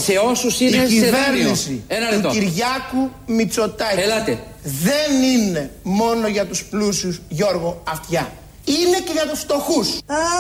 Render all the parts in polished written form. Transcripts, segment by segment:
σε όσους είναι η σε δάνειο. κυβέρνηση του Κυριάκου Μητσοτάκη δεν είναι μόνο για τους πλούσιους, Γιώργο Αυτιά. Είναι και για τους φτωχούς.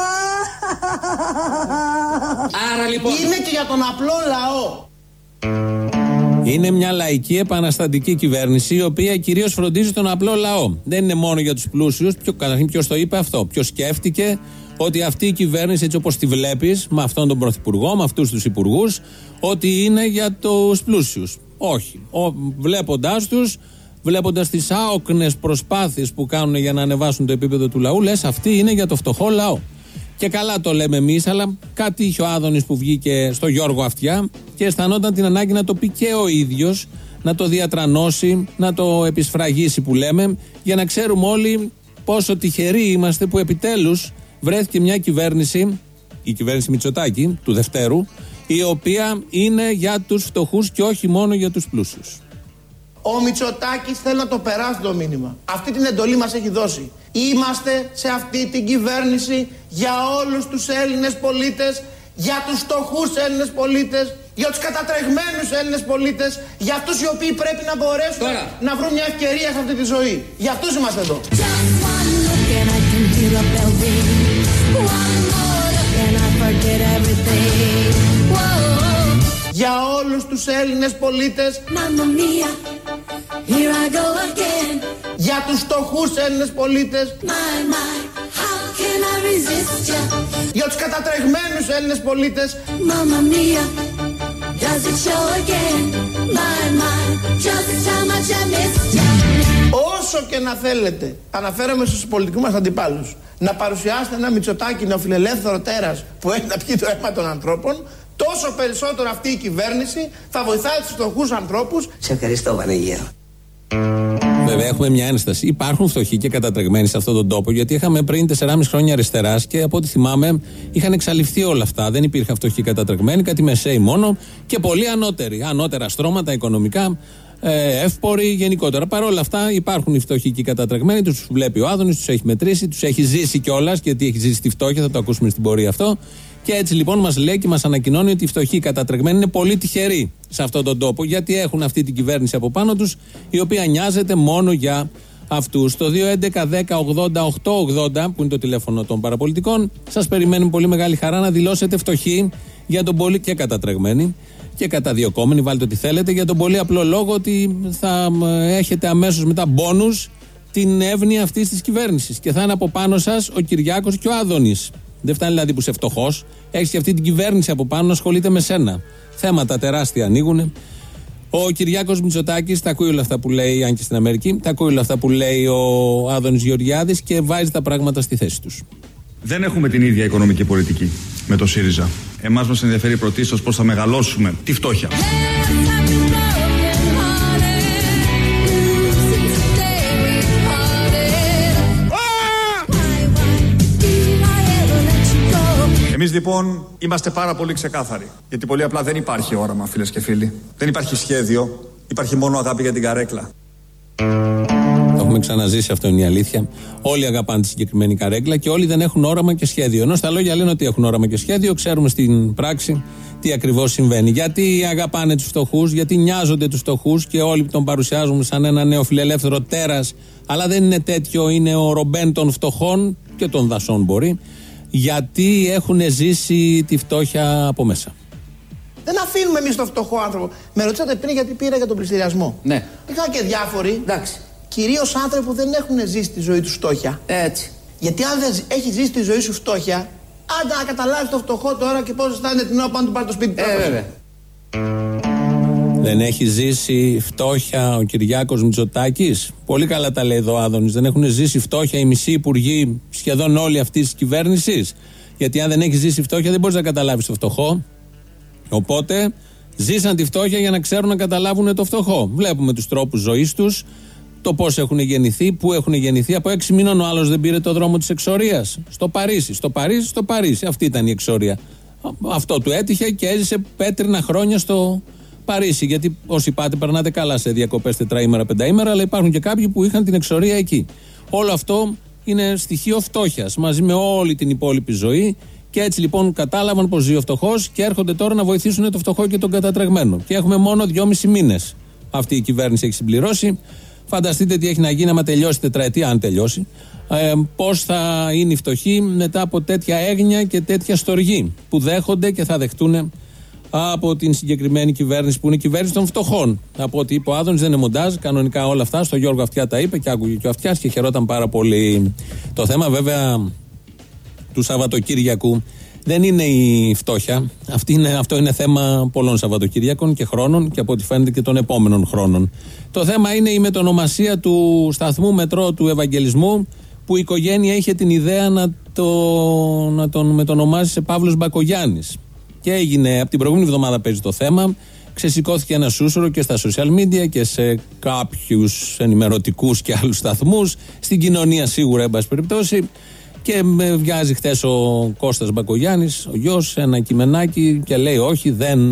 Άρα λοιπόν είναι και για τον απλό λαό. Είναι μια λαϊκή επαναστατική κυβέρνηση, η οποία κυρίως φροντίζει τον απλό λαό. Δεν είναι μόνο για τους πλούσιους. Καταρχήν, ποιος το είπε αυτό? Ποιος σκέφτηκε ότι αυτή η κυβέρνηση, έτσι όπως τη βλέπεις, με αυτόν τον πρωθυπουργό, με αυτούς τους υπουργούς, ότι είναι για τους πλούσιους? Όχι. Βλέποντας τις άοκνες προσπάθειες που κάνουν για να ανεβάσουν το επίπεδο του λαού, λες αυτή είναι για το φτωχό λαό. Και καλά το λέμε εμείς, αλλά κάτι είχε ο Άδωνης που βγήκε στο Γιώργο Αυτιά και αισθανόταν την ανάγκη να το πει και ο ίδιος, να το διατρανώσει, να το επισφραγίσει που λέμε, για να ξέρουμε όλοι πόσο τυχεροί είμαστε που επιτέλους βρέθηκε μια κυβέρνηση, η κυβέρνηση Μητσοτάκη του Δευτέρου, η οποία είναι για τους φτωχούς και όχι μόνο για τους πλούσιους. Ο Μητσοτάκης θέλει να το περάσει το μήνυμα. Αυτή την εντολή μας έχει δώσει. Είμαστε σε αυτή την κυβέρνηση για όλους τους Έλληνες πολίτες, για τους φτωχούς Έλληνες πολίτες, για τους κατατρεγμένους Έλληνες πολίτες, για αυτούς οι οποίοι πρέπει να μπορέσουν να βρουν μια ευκαιρία σε αυτή τη ζωή. Για αυτούς είμαστε εδώ. Για όλους τους Έλληνες πολίτες, για τους φτωχούς Έλληνες πολίτες, για τους κατατρεγμένους Έλληνες πολίτες. Όσο και να θέλετε, αναφέρομαι στους πολιτικούς μας αντιπάλους, να παρουσιάσετε ένα Μητσοτάκη νεοφιλελεύθερο τέρας που έχει να πιει το αίμα των ανθρώπων, τόσο περισσότερο αυτή η κυβέρνηση θα βοηθάει τους φτωχούς ανθρώπους. Σε ευχαριστώ, Βανίγερο. Βέβαια, έχουμε μια ένσταση. Υπάρχουν φτωχοί και κατατρεγμένοι σε αυτόν τον τόπο, γιατί είχαμε πριν 4,5 χρόνια αριστεράς και από ό,τι θυμάμαι είχαν εξαλειφθεί όλα αυτά. Δεν υπήρχαν φτωχοί κατατρεγμένοι, κάτι μεσαίοι μόνο και πολύ ανώτεροι. Ανώτερα στρώματα, οικονομικά, εύποροι γενικότερα. Παρ' όλα αυτά υπάρχουν οι φτωχοί και οι κατατρεγμένοι, τους βλέπει ο Άδωνης, τους έχει μετρήσει, τους έχει ζήσει κιόλας, γιατί έχει ζήσει τη φτώχεια, θα το ακούσουμε στην πορεία αυτό. Και έτσι λοιπόν μας λέει και μας ανακοινώνει ότι οι φτωχοί κατατρεγμένοι είναι πολύ τυχεροί σε αυτόν τον τόπο, γιατί έχουν αυτή την κυβέρνηση από πάνω τους, η οποία νοιάζεται μόνο για αυτούς. Το 211-10-80-880, που είναι το τηλέφωνο των παραπολιτικών, σας περιμένουμε πολύ μεγάλη χαρά να δηλώσετε φτωχοί για τον πολύ και κατατρεγμένοι και καταδιωκόμενοι, βάλτε ό,τι θέλετε, για τον πολύ απλό λόγο ότι θα έχετε αμέσως μετά μπόνους την εύνοια αυτής της κυβέρνησης και θα είναι από πάνω σας ο Κυριάκος και ο Άδωνης. Δεν φτάνει δηλαδή που είσαι φτωχός, έχεις και αυτή την κυβέρνηση από πάνω να ασχολείται με σένα. Θέματα τεράστια ανοίγουν. Ο Κυριάκος Μητσοτάκης τα ακούει όλα αυτά που λέει, αν και στην Αμερική, τα ακούει όλα αυτά που λέει ο Άδωνης Γεωργιάδης και βάζει τα πράγματα στη θέση τους. Δεν έχουμε την ίδια οικονομική πολιτική με το ΣΥΡΙΖΑ. Εμάς μας ενδιαφέρει πρωτίστως πώς θα μεγαλώσουμε τη φτώχεια. Εμείς λοιπόν είμαστε πάρα πολύ ξεκάθαροι. Γιατί πολύ απλά δεν υπάρχει όραμα, φίλες και φίλοι. Δεν υπάρχει σχέδιο. Υπάρχει μόνο αγάπη για την καρέκλα. Το έχουμε ξαναζήσει, αυτό είναι η αλήθεια. Όλοι αγαπάνε τη συγκεκριμένη καρέκλα και όλοι δεν έχουν όραμα και σχέδιο. Ενώ στα λόγια λένε ότι έχουν όραμα και σχέδιο, ξέρουμε στην πράξη τι ακριβώς συμβαίνει. Γιατί αγαπάνε τους φτωχούς, γιατί νοιάζονται τους φτωχούς και όλοι τον παρουσιάζουν σαν ένα νεοφιλελεύθερο τέρας. Αλλά δεν είναι τέτοιο, είναι ο Ρομπέν των φτωχών και των δασών μπορεί. Γιατί έχουν ζήσει τη φτώχεια από μέσα. Δεν αφήνουμε εμείς τον φτωχό άνθρωπο. Με ρωτήσατε πριν γιατί πήρα για τον πληστηριασμό. Ναι. Είχα και διάφοροι. Εντάξει. Κυρίως άνθρωποι που δεν έχουν ζήσει τη ζωή του φτώχεια. Έτσι. Γιατί αν δεν έχει ζήσει τη ζωή σου φτώχεια, άντα να καταλάβεις το φτωχό τώρα και πώς αισθάνεται την ώρα που του πάρει το σπίτι του. Βέβαια. Δεν έχει ζήσει φτώχεια ο Κυριάκος Μητσοτάκης. Πολύ καλά τα λέει εδώ ο Άδωνης. Δεν έχουν ζήσει φτώχεια οι μισοί υπουργοί, σχεδόν όλοι αυτής της κυβέρνησης. Γιατί αν δεν έχει ζήσει φτώχεια δεν μπορείς να καταλάβεις το φτωχό. Οπότε ζήσαν τη φτώχεια για να ξέρουν να καταλάβουν το φτωχό. Βλέπουμε τους τρόπους ζωής τους, το πώς έχουν γεννηθεί, πού έχουν γεννηθεί. Από 6 μήνων ο άλλος δεν πήρε το δρόμο της εξορίας. Στο Παρίσι. Αυτή ήταν η εξορία. Αυτό του έτυχε και έζησε πέτρινα χρόνια στο Παρίσι. Γιατί όσοι πάτε περνάτε καλά σε διακοπές 4 ημέρα, 5 ημέρα, αλλά υπάρχουν και κάποιοι που είχαν την εξορία εκεί. Όλο αυτό είναι στοιχείο φτώχειας μαζί με όλη την υπόλοιπη ζωή Και έτσι λοιπόν κατάλαβαν πως ζει ο φτωχός και έρχονται τώρα να βοηθήσουν το φτωχό και τον κατατρεγμένο. Και έχουμε μόνο 2,5 μήνες. Αυτή η κυβέρνηση έχει συμπληρώσει. Φανταστείτε τι έχει να γίνει άμα τελειώσει τετραετία, αν τελειώσει. Πώς θα είναι οι φτωχοί μετά από τέτοια έγνοια και τέτοια στοργή που δέχονται και θα δεχτούν από την συγκεκριμένη κυβέρνηση που είναι η κυβέρνηση των φτωχών. Από ό,τι είπε ο Άδωνης, δεν είναι μοντάζ. Κανονικά όλα αυτά στο Γιώργο Αυτιά τα είπε και άκουγε και ο Αυτιάς και χαιρόταν πάρα πολύ. Το θέμα βέβαια του Σαββατοκύριακου δεν είναι η φτώχεια. Αυτό είναι θέμα πολλών Σαββατοκύριακων και χρόνων και από ό,τι φαίνεται και των επόμενων χρόνων. Το θέμα είναι η μετονομασία του σταθμού μετρό του Ευαγγελισμού, που η οικογένεια είχε την ιδέα να τον μετονομάσει σε Παύλος Μπακογιάννης. Και έγινε, από την προηγούμενη εβδομάδα παίζει το θέμα, ξεσηκώθηκε ένα σούσουρο και στα social media και σε κάποιους ενημερωτικούς και άλλους σταθμούς, στην κοινωνία σίγουρα, εν πάση περιπτώσει. Και βγάζει χθες ο Κώστας Μπακογιάννης, ο γιος, ένα κειμενάκι και λέει: όχι, δεν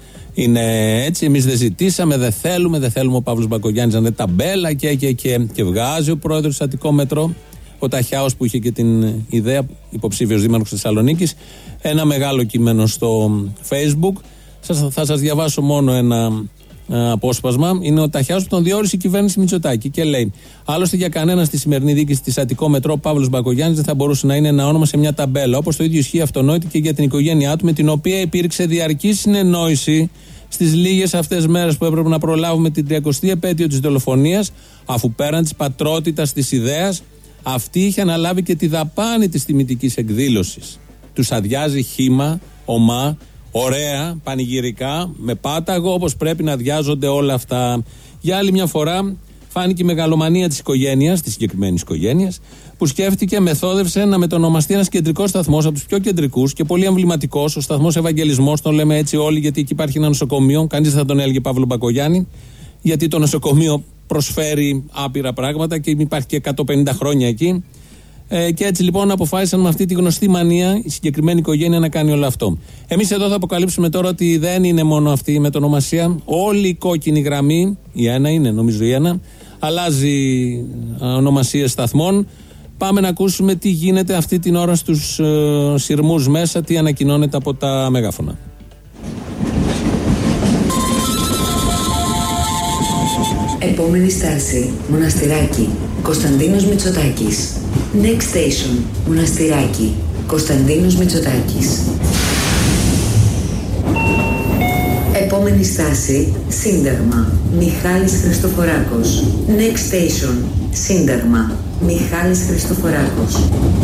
είναι έτσι. Εμείς δεν ζητήσαμε, δεν θέλουμε ο Παύλος Μπακογιάννης να είναι ταμπέλα και βγάζει ο πρόεδρος του Αττικό Μετρό, ο Ταχιάος, που είχε και την ιδέα, υποψήφιος δήμαρχος Θεσσαλονίκης, ένα μεγάλο κείμενο στο Facebook. Θα σας διαβάσω μόνο ένα απόσπασμα. Είναι ο Ταχιάος που τον διόρισε η κυβέρνηση Μητσοτάκη και λέει: άλλωστε για κανένα στη σημερινή διοίκηση της Αττικό Μετρό Παύλος Μπακογιάννης δεν θα μπορούσε να είναι ένα όνομα σε μια ταμπέλα. Όπως το ίδιο ισχύει αυτονόητη και για την οικογένειά του, με την οποία υπήρξε διαρκή συνεννόηση στις λίγες αυτές μέρες που έπρεπε να προλάβουμε την 30η επέτειο της δολοφονίας, αφού πέραν της πατρότητας της ιδέας, αυτή είχε αναλάβει και τη δαπάνη της τιμητικής εκδήλωσης. Τους αδειάζει χύμα, ομά, ωραία, πανηγυρικά, με πάταγο, όπως πρέπει να αδειάζονται όλα αυτά. Για άλλη μια φορά φάνηκε η μεγαλομανία της οικογένειας, της συγκεκριμένης οικογένειας, που σκέφτηκε, μεθόδευσε να μετονομαστεί ένας κεντρικός σταθμός, από τους πιο κεντρικούς και πολύ εμβληματικός, ο σταθμός Ευαγγελισμός, τον λέμε έτσι όλοι, γιατί εκεί υπάρχει ένα νοσοκομείο. Κανείς δεν θα τον έλεγε Παύλο Μπακογιάννη, γιατί το νοσοκομείο προσφέρει άπειρα πράγματα και υπάρχει και 150 χρόνια εκεί. Και έτσι λοιπόν αποφάσισαν με αυτή τη γνωστή μανία η συγκεκριμένη οικογένεια να κάνει όλο αυτό. Εμείς εδώ θα αποκαλύψουμε τώρα ότι δεν είναι μόνο αυτή η μετονομασία. Όλη η κόκκινη γραμμή, η ένα είναι, νομίζω η ένα, αλλάζει ονομασίες σταθμών. Πάμε να ακούσουμε τι γίνεται αυτή την ώρα στους σειρμούς μέσα, τι ανακοινώνεται από τα μεγάφωνα. Επόμενη στάση, Μοναστηράκι, Κωνσταντίνος Μητσοτάκης. Next station, Μοναστηράκι, Κωνσταντίνος Μητσοτάκης. Επόμενη στάση, Σύνταγμα, Μιχάλης Χριστοφοράκος. Next station, Σύνταγμα, Μιχάλης Χριστοφοράκος.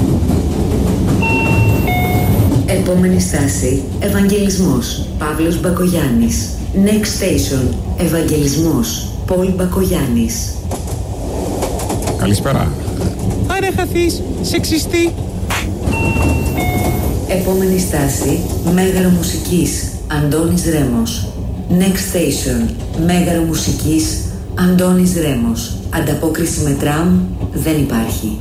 Επόμενη στάση, Ευαγγελισμός, Παύλος Μπακογιάννης. Next station, Ευαγγελισμός, Πολ Μπακογιάννης. Καλησπέρα. Άρα χαθείς, σεξιστή. Επόμενη στάση, Μέγαρο Μουσικής, Αντώνης Ρέμος. Next station, Μέγαρο Μουσικής, Αντώνης Ρέμος. Ανταπόκριση με τραμ δεν υπάρχει.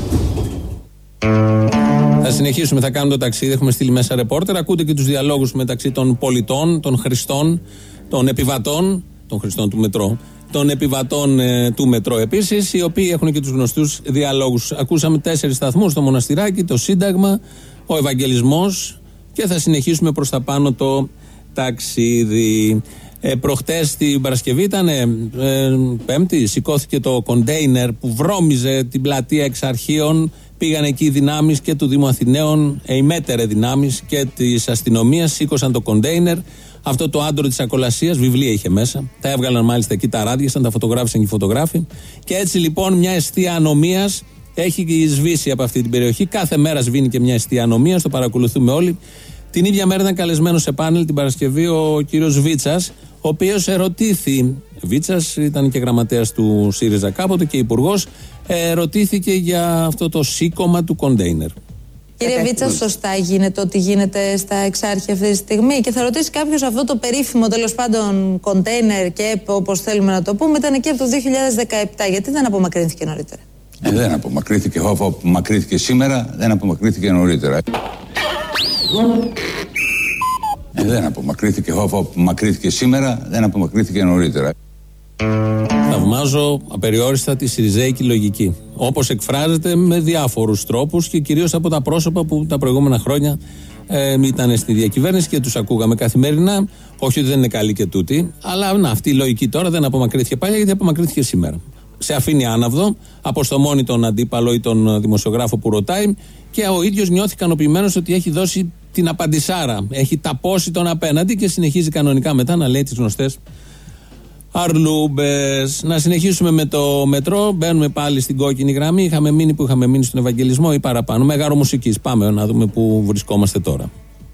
Θα συνεχίσουμε, θα κάνουμε το ταξίδι. Έχουμε στείλει μέσα ρεπόρτερ. Ακούτε και τους διαλόγους μεταξύ των πολιτών, των χρηστών, των επιβατών, των χρηστών του μετρό, των επιβατών του μετρό επίσης, οι οποίοι έχουν και τους γνωστούς διαλόγους. Ακούσαμε 4 σταθμούς: το Μοναστηράκι, το Σύνταγμα, ο Ευαγγελισμός, και θα συνεχίσουμε προς τα πάνω το ταξίδι. Προχτές την Παρασκευή ήταν Πέμπτη, σηκώθηκε το κοντέινερ που βρώμιζε την πλατεία Εξαρχείων. Πήγαν εκεί οι δυνάμεις και του Δήμου Αθηναίων, οι μέτερε δυνάμεις και της αστυνομίας, σήκωσαν το κοντέινερ. Αυτό το άντρο της ακολασίας, βιβλία είχε μέσα. Τα έβγαλαν μάλιστα εκεί, τα ράδιασαν, τα φωτογράφησαν και οι φωτογράφοι. Και έτσι λοιπόν μια εστία ανομίας έχει σβήσει από αυτή την περιοχή. Κάθε μέρα σβήνει και μια εστία ανομίας, το παρακολουθούμε όλοι. Την ίδια μέρα ήταν καλεσμένος σε πάνελ την Παρασκευή ο κύριος Βίτσας, ο οποίος ερωτήθη. Βίτσας ήταν και γραμματέας του ΣΥΡΙΖΑ κάποτε και υπουργός. Ρωτήθηκε για αυτό το σήκωμα του κοντέινερ. Κύριε Βίτσα, σωστά γίνεται ό,τι γίνεται στα Εξάρχεια αυτή τη στιγμή? Και θα ρωτήσει κάποιος, αυτό το περίφημο τέλος πάντων κοντέινερ και όπως θέλουμε να το πούμε, ήταν εκεί από το 2017. Γιατί δεν απομακρύνθηκε νωρίτερα? Δεν απομακρύνθηκε. Αφού απομακρύνθηκε σήμερα, δεν απομακρύνθηκε νωρίτερα. Δεν απομακρύνθηκε. Αφού απομακρύνθηκε σήμερα, δεν απομακρύνθηκε νωρίτερα. Θαυμάζω απεριόριστα τη σιριζέικη λογική. Όπως εκφράζεται με διάφορους τρόπους και κυρίως από τα πρόσωπα που τα προηγούμενα χρόνια ήταν στη διακυβέρνηση και τους ακούγαμε καθημερινά. Όχι ότι δεν είναι καλή και τούτη, αλλά αυτή η λογική τώρα δεν απομακρύνθηκε παλιά, γιατί απομακρύνθηκε σήμερα. Σε αφήνει άναυδο, αποστομώνει τον αντίπαλο ή τον δημοσιογράφο που ρωτάει και ο ίδιος νιώθει ικανοποιημένος ότι έχει δώσει την απαντησάρα. Έχει ταπώσει τον απέναντι και συνεχίζει κανονικά μετά να λέει τις γνωστές αρλούμπες. Να συνεχίσουμε με το μετρό. Μπαίνουμε πάλι στην κόκκινη γραμμή. Είχαμε μείνει στον Ευαγγελισμό ή παραπάνω. Μέγαρο μουσικής. Πάμε να δούμε πού βρισκόμαστε τώρα.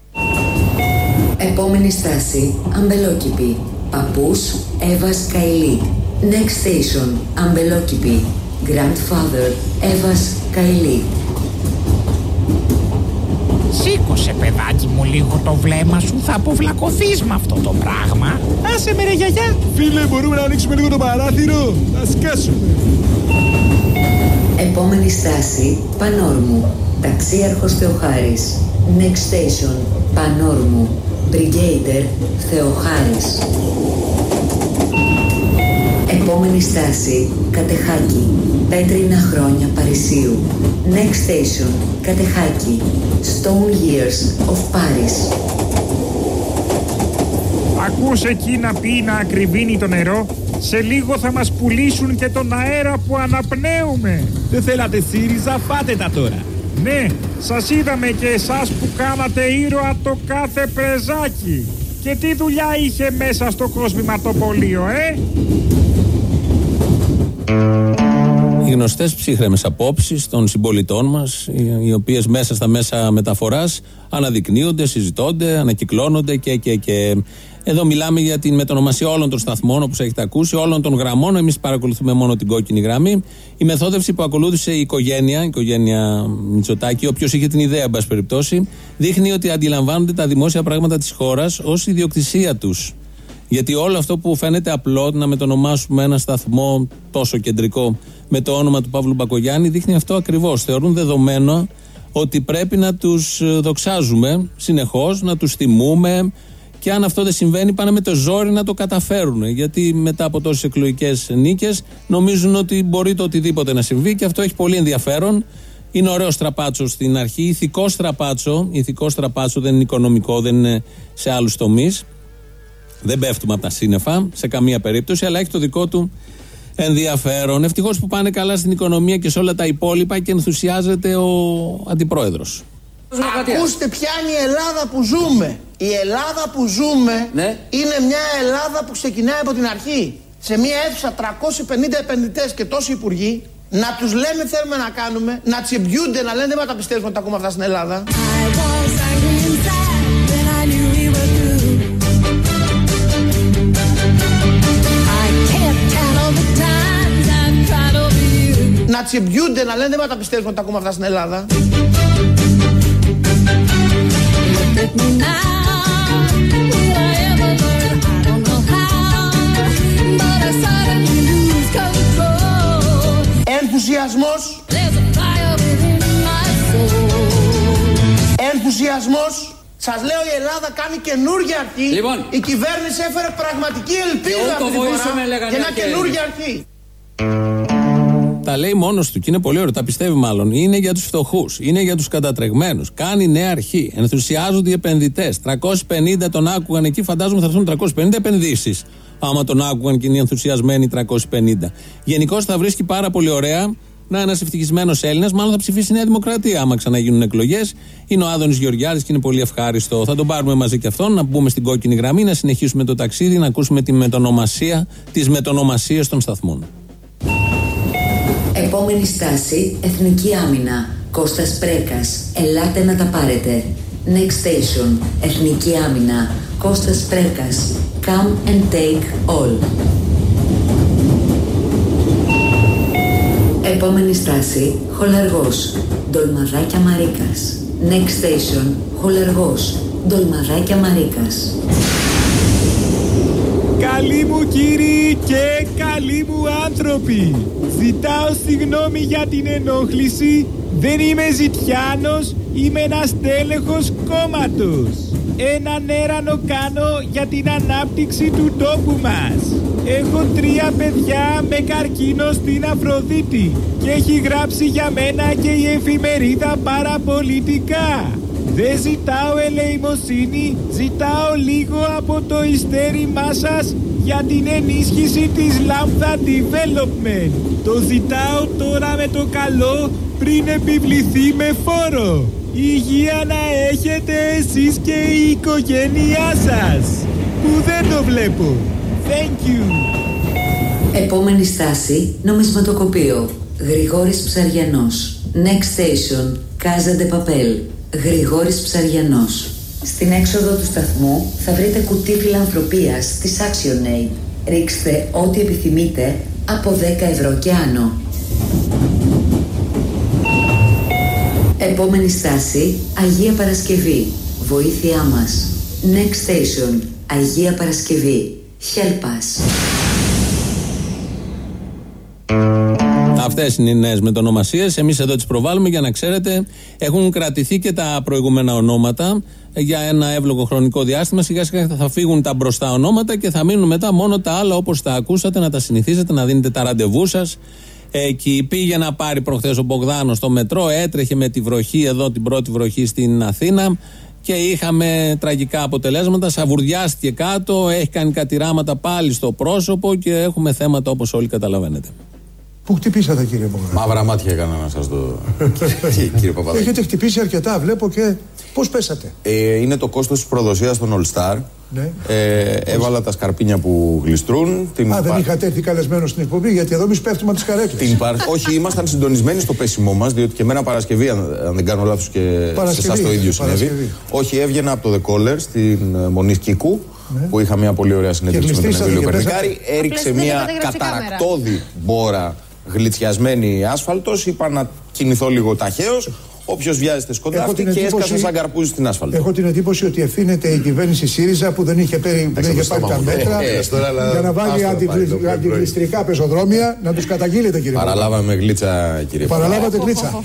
Επόμενη στάση, Αμπελόκηπη. Παππούς, Εύας Καηλή. Next station, Αμπελόκηπη. Grandfather, Εύας Καηλή. Σήκωσε, παιδάκι μου, λίγο το βλέμμα σου. Θα αποβλακωθείς με αυτό το πράγμα. Άσε με ρε γιαγιά. Φίλε, μπορούμε να ανοίξουμε λίγο το παράθυρο? Να σκάσουμε. Επόμενη στάση, Πανόρμου. Ταξίαρχος Θεοχάρης. Next station, Πανόρμου. Brigadier Θεοχάρης. Επόμενη στάση, Κατεχάκη. Πέτρινα χρόνια Παρισίου. Next station, Κατεχάκη. Stone Years of Paris. Ακούς εκεί να πει να ακριβίνει το νερό. Σε λίγο θα μας πουλήσουν και τον αέρα που αναπνέουμε. Δεν θέλατε ΣΥΡΙΖΑ, φάτε τα τώρα. Ναι, σας είδαμε και εσάς που κάνατε ήρωα το κάθε πρεζάκι. Και τι δουλειά είχε μέσα στο κοσμηματοπολείο, Οι γνωστές ψύχρεμες απόψεις των συμπολιτών μας, οι οποίες μέσα στα μέσα μεταφοράς αναδεικνύονται, συζητώνται, ανακυκλώνονται και. Εδώ μιλάμε για την μετονομασία όλων των σταθμών, όπως έχετε ακούσει, όλων των γραμμών. Εμείς παρακολουθούμε μόνο την κόκκινη γραμμή. Η μεθόδευση που ακολούθησε η οικογένεια Μητσοτάκη, όποιος είχε την ιδέα, εν πάση περιπτώσει, δείχνει ότι αντιλαμβάνονται τα δημόσια πράγματα της χώρας ως ιδιοκτησία τους. Γιατί όλο αυτό που φαίνεται απλό, να μετονομάσουμε ένα σταθμό τόσο κεντρικό με το όνομα του Παύλου Μπακογιάννη, δείχνει αυτό ακριβώς. Θεωρούν δεδομένο ότι πρέπει να τους δοξάζουμε συνεχώς, να τους τιμούμε, και αν αυτό δεν συμβαίνει πάνε με το ζόρι να το καταφέρουν. Γιατί μετά από τόσες εκλογικές νίκες νομίζουν ότι μπορεί το οτιδήποτε να συμβεί, και αυτό έχει πολύ ενδιαφέρον. Είναι ωραίο στραπάτσο στην αρχή, ηθικό στραπάτσο, δεν είναι οικονομικό, δεν είναι σε άλλους τομείς. Δεν πέφτουμε από τα σύννεφα σε καμία περίπτωση, αλλά έχει το δικό του ενδιαφέρον. Ευτυχώς που πάνε καλά στην οικονομία και σε όλα τα υπόλοιπα και ενθουσιάζεται ο αντιπρόεδρος. Ακούστε ποια είναι η Ελλάδα που ζούμε. Η Ελλάδα που ζούμε είναι μια Ελλάδα που ξεκινάει από την αρχή. Σε μια αίθουσα 350 επενδυτές και τόσοι υπουργοί, να τους λέμε θέλουμε να κάνουμε, να τσιμπιούνται, να λένε δεν τα πιστεύουμε ότι τα ακούμε αυτά στην Ελλάδα. Να τσιμπιούνται, να λένε δεν τα πιστεύουμε ότι τα ακούμε αυτά στην Ελλάδα. Ενθουσιασμός. Ενθουσιασμός. Σας λέω, η Ελλάδα κάνει καινούργια αρχή. Λοιπόν, η κυβέρνηση έφερε πραγματική ελπίδα αυτή τη φορά για μια καινούργια αρχή. Τα λέει μόνος του και είναι πολύ ωραίο, τα πιστεύει μάλλον. Είναι για τους φτωχούς, είναι για τους κατατρεγμένους. Κάνει νέα αρχή. Ενθουσιάζονται οι επενδυτές. 350 τον άκουγαν εκεί, φαντάζομαι θα έρθουν 350 επενδύσεις. Άμα τον άκουγαν και είναι ενθουσιασμένοι 350. Γενικώς θα βρίσκει πάρα πολύ ωραία να ένας ευτυχισμένος Έλληνας, μάλλον θα ψηφίσει Νέα Δημοκρατία άμα ξαναγίνουν εκλογές. Είναι ο Άδωνης Γεωργιάδης και είναι πολύ ευχάριστο. Θα τον πάρουμε μαζί και αυτόν, να μπούμε στην κόκκινη γραμμή, να συνεχίσουμε το ταξίδι, να ακούσουμε τις μετονομασίες των σταθμών. Επόμενη στάση, Εθνική Άμυνα. Κώστας Πρέκας. Ελάτε να τα πάρετε. Next station, Εθνική Άμυνα. Κώστας Πρέκας. Come and take all. Επόμενη στάση, Χολαργός. Ντολμαδάκια Μαρίκας. Next station, Χολαργός. Ντολμαδάκια Μαρίκας. Καλοί μου κύριοι και καλοί μου άνθρωποι, ζητάω συγγνώμη για την ενόχληση. Δεν είμαι ζητιάνος, είμαι ένας τέλεχος κόμματος. Έναν έρανο κάνω για την ανάπτυξη του τόπου μας. Έχω 3 παιδιά με καρκίνο στην Αφροδίτη και έχει γράψει για μένα και η εφημερίδα παραπολιτικά. Δεν ζητάω ελεημοσύνη, ζητάω λίγο από το ειστέρημά σας για την ενίσχυση της Λάμδα Development. Το ζητάω τώρα με το καλό πριν επιβληθεί με φόρο. Υγεία να έχετε εσείς και η οικογένειά σας, που δεν το βλέπω. Thank you. Επόμενη στάση, νομισματοκοπείο. Γρηγόρης Ψαριανός. Next station, Casa de Papel. Γρηγόρης Ψαριανός. Στην έξοδο του σταθμού θα βρείτε κουτί φιλανθρωπίας της ActionAid. Ρίξτε ό,τι επιθυμείτε από 10 ευρώ και άνω. Επόμενη στάση, Αγία Παρασκευή. Βοήθειά μας. Next station, Αγία Παρασκευή. Help us. Αυτές είναι οι νέες μετονομασίες. Εμείς εδώ τις προβάλλουμε για να ξέρετε. Έχουν κρατηθεί και τα προηγούμενα ονόματα για ένα εύλογο χρονικό διάστημα. Σιγά σιγά θα φύγουν τα μπροστά ονόματα και θα μείνουν μετά μόνο τα άλλα, όπως τα ακούσατε, να τα συνηθίζετε, να δίνετε τα ραντεβού σας. Εκεί πήγε να πάρει προχθές ο Μπογδάνος στο μετρό, έτρεχε με τη βροχή εδώ, την πρώτη βροχή στην Αθήνα, και είχαμε τραγικά αποτελέσματα. Σαβουρδιάστηκε κάτω, έχει κάνει κατηράματα πάλι στο πρόσωπο και έχουμε θέματα, όπως όλοι καταλαβαίνετε. Πού χτυπήσατε, κύριε Μπογδάνο? Μαύρα μάτια έκανα να σας το. Κύριε Παπαδάκη. Έχετε χτυπήσει αρκετά, βλέπω, και πώς πέσατε? Είναι το κόστος της προδοσίας των All Star. Ναι. Έβαλα τα σκαρπίνια που γλιστρούν. Δεν είχατε έρθει καλεσμένο στην εκπομπή, γιατί εδώ εμείς πέφτουμε τις καρέκλες. Όχι, ήμασταν συντονισμένοι στο πέσιμό μας, διότι και εμένα Παρασκευή, αν δεν κάνω λάθος, και σε εσάς το ίδιο συνέβη. Όχι, έβγαινα από το The Caller στην Μονής Κίκου, που είχα μια πολύ ωραία συνέντευξη με τον Εμίλιο Περνικάρη. Έριξε μια καταρακτώδη μπόρα γλιτσιασμένη άσφαλτος. Είπα να κινηθώ λίγο ταχαίως. Όποιος βιάζεται σκοντάφτει και έσκασε σαν καρπούζι στην άσφαλτο. Έχω την εντύπωση ότι ευθύνεται η κυβέρνηση ΣΥΡΙΖΑ που δεν είχε πάρει τα μέτρα για να βάλει αντιγλιστρικά πεζοδρόμια, να τους καταγγείλετε, κύριε. Παραλάβαμε γλίτσα, κύριε. Παραλάβατε γλίτσα.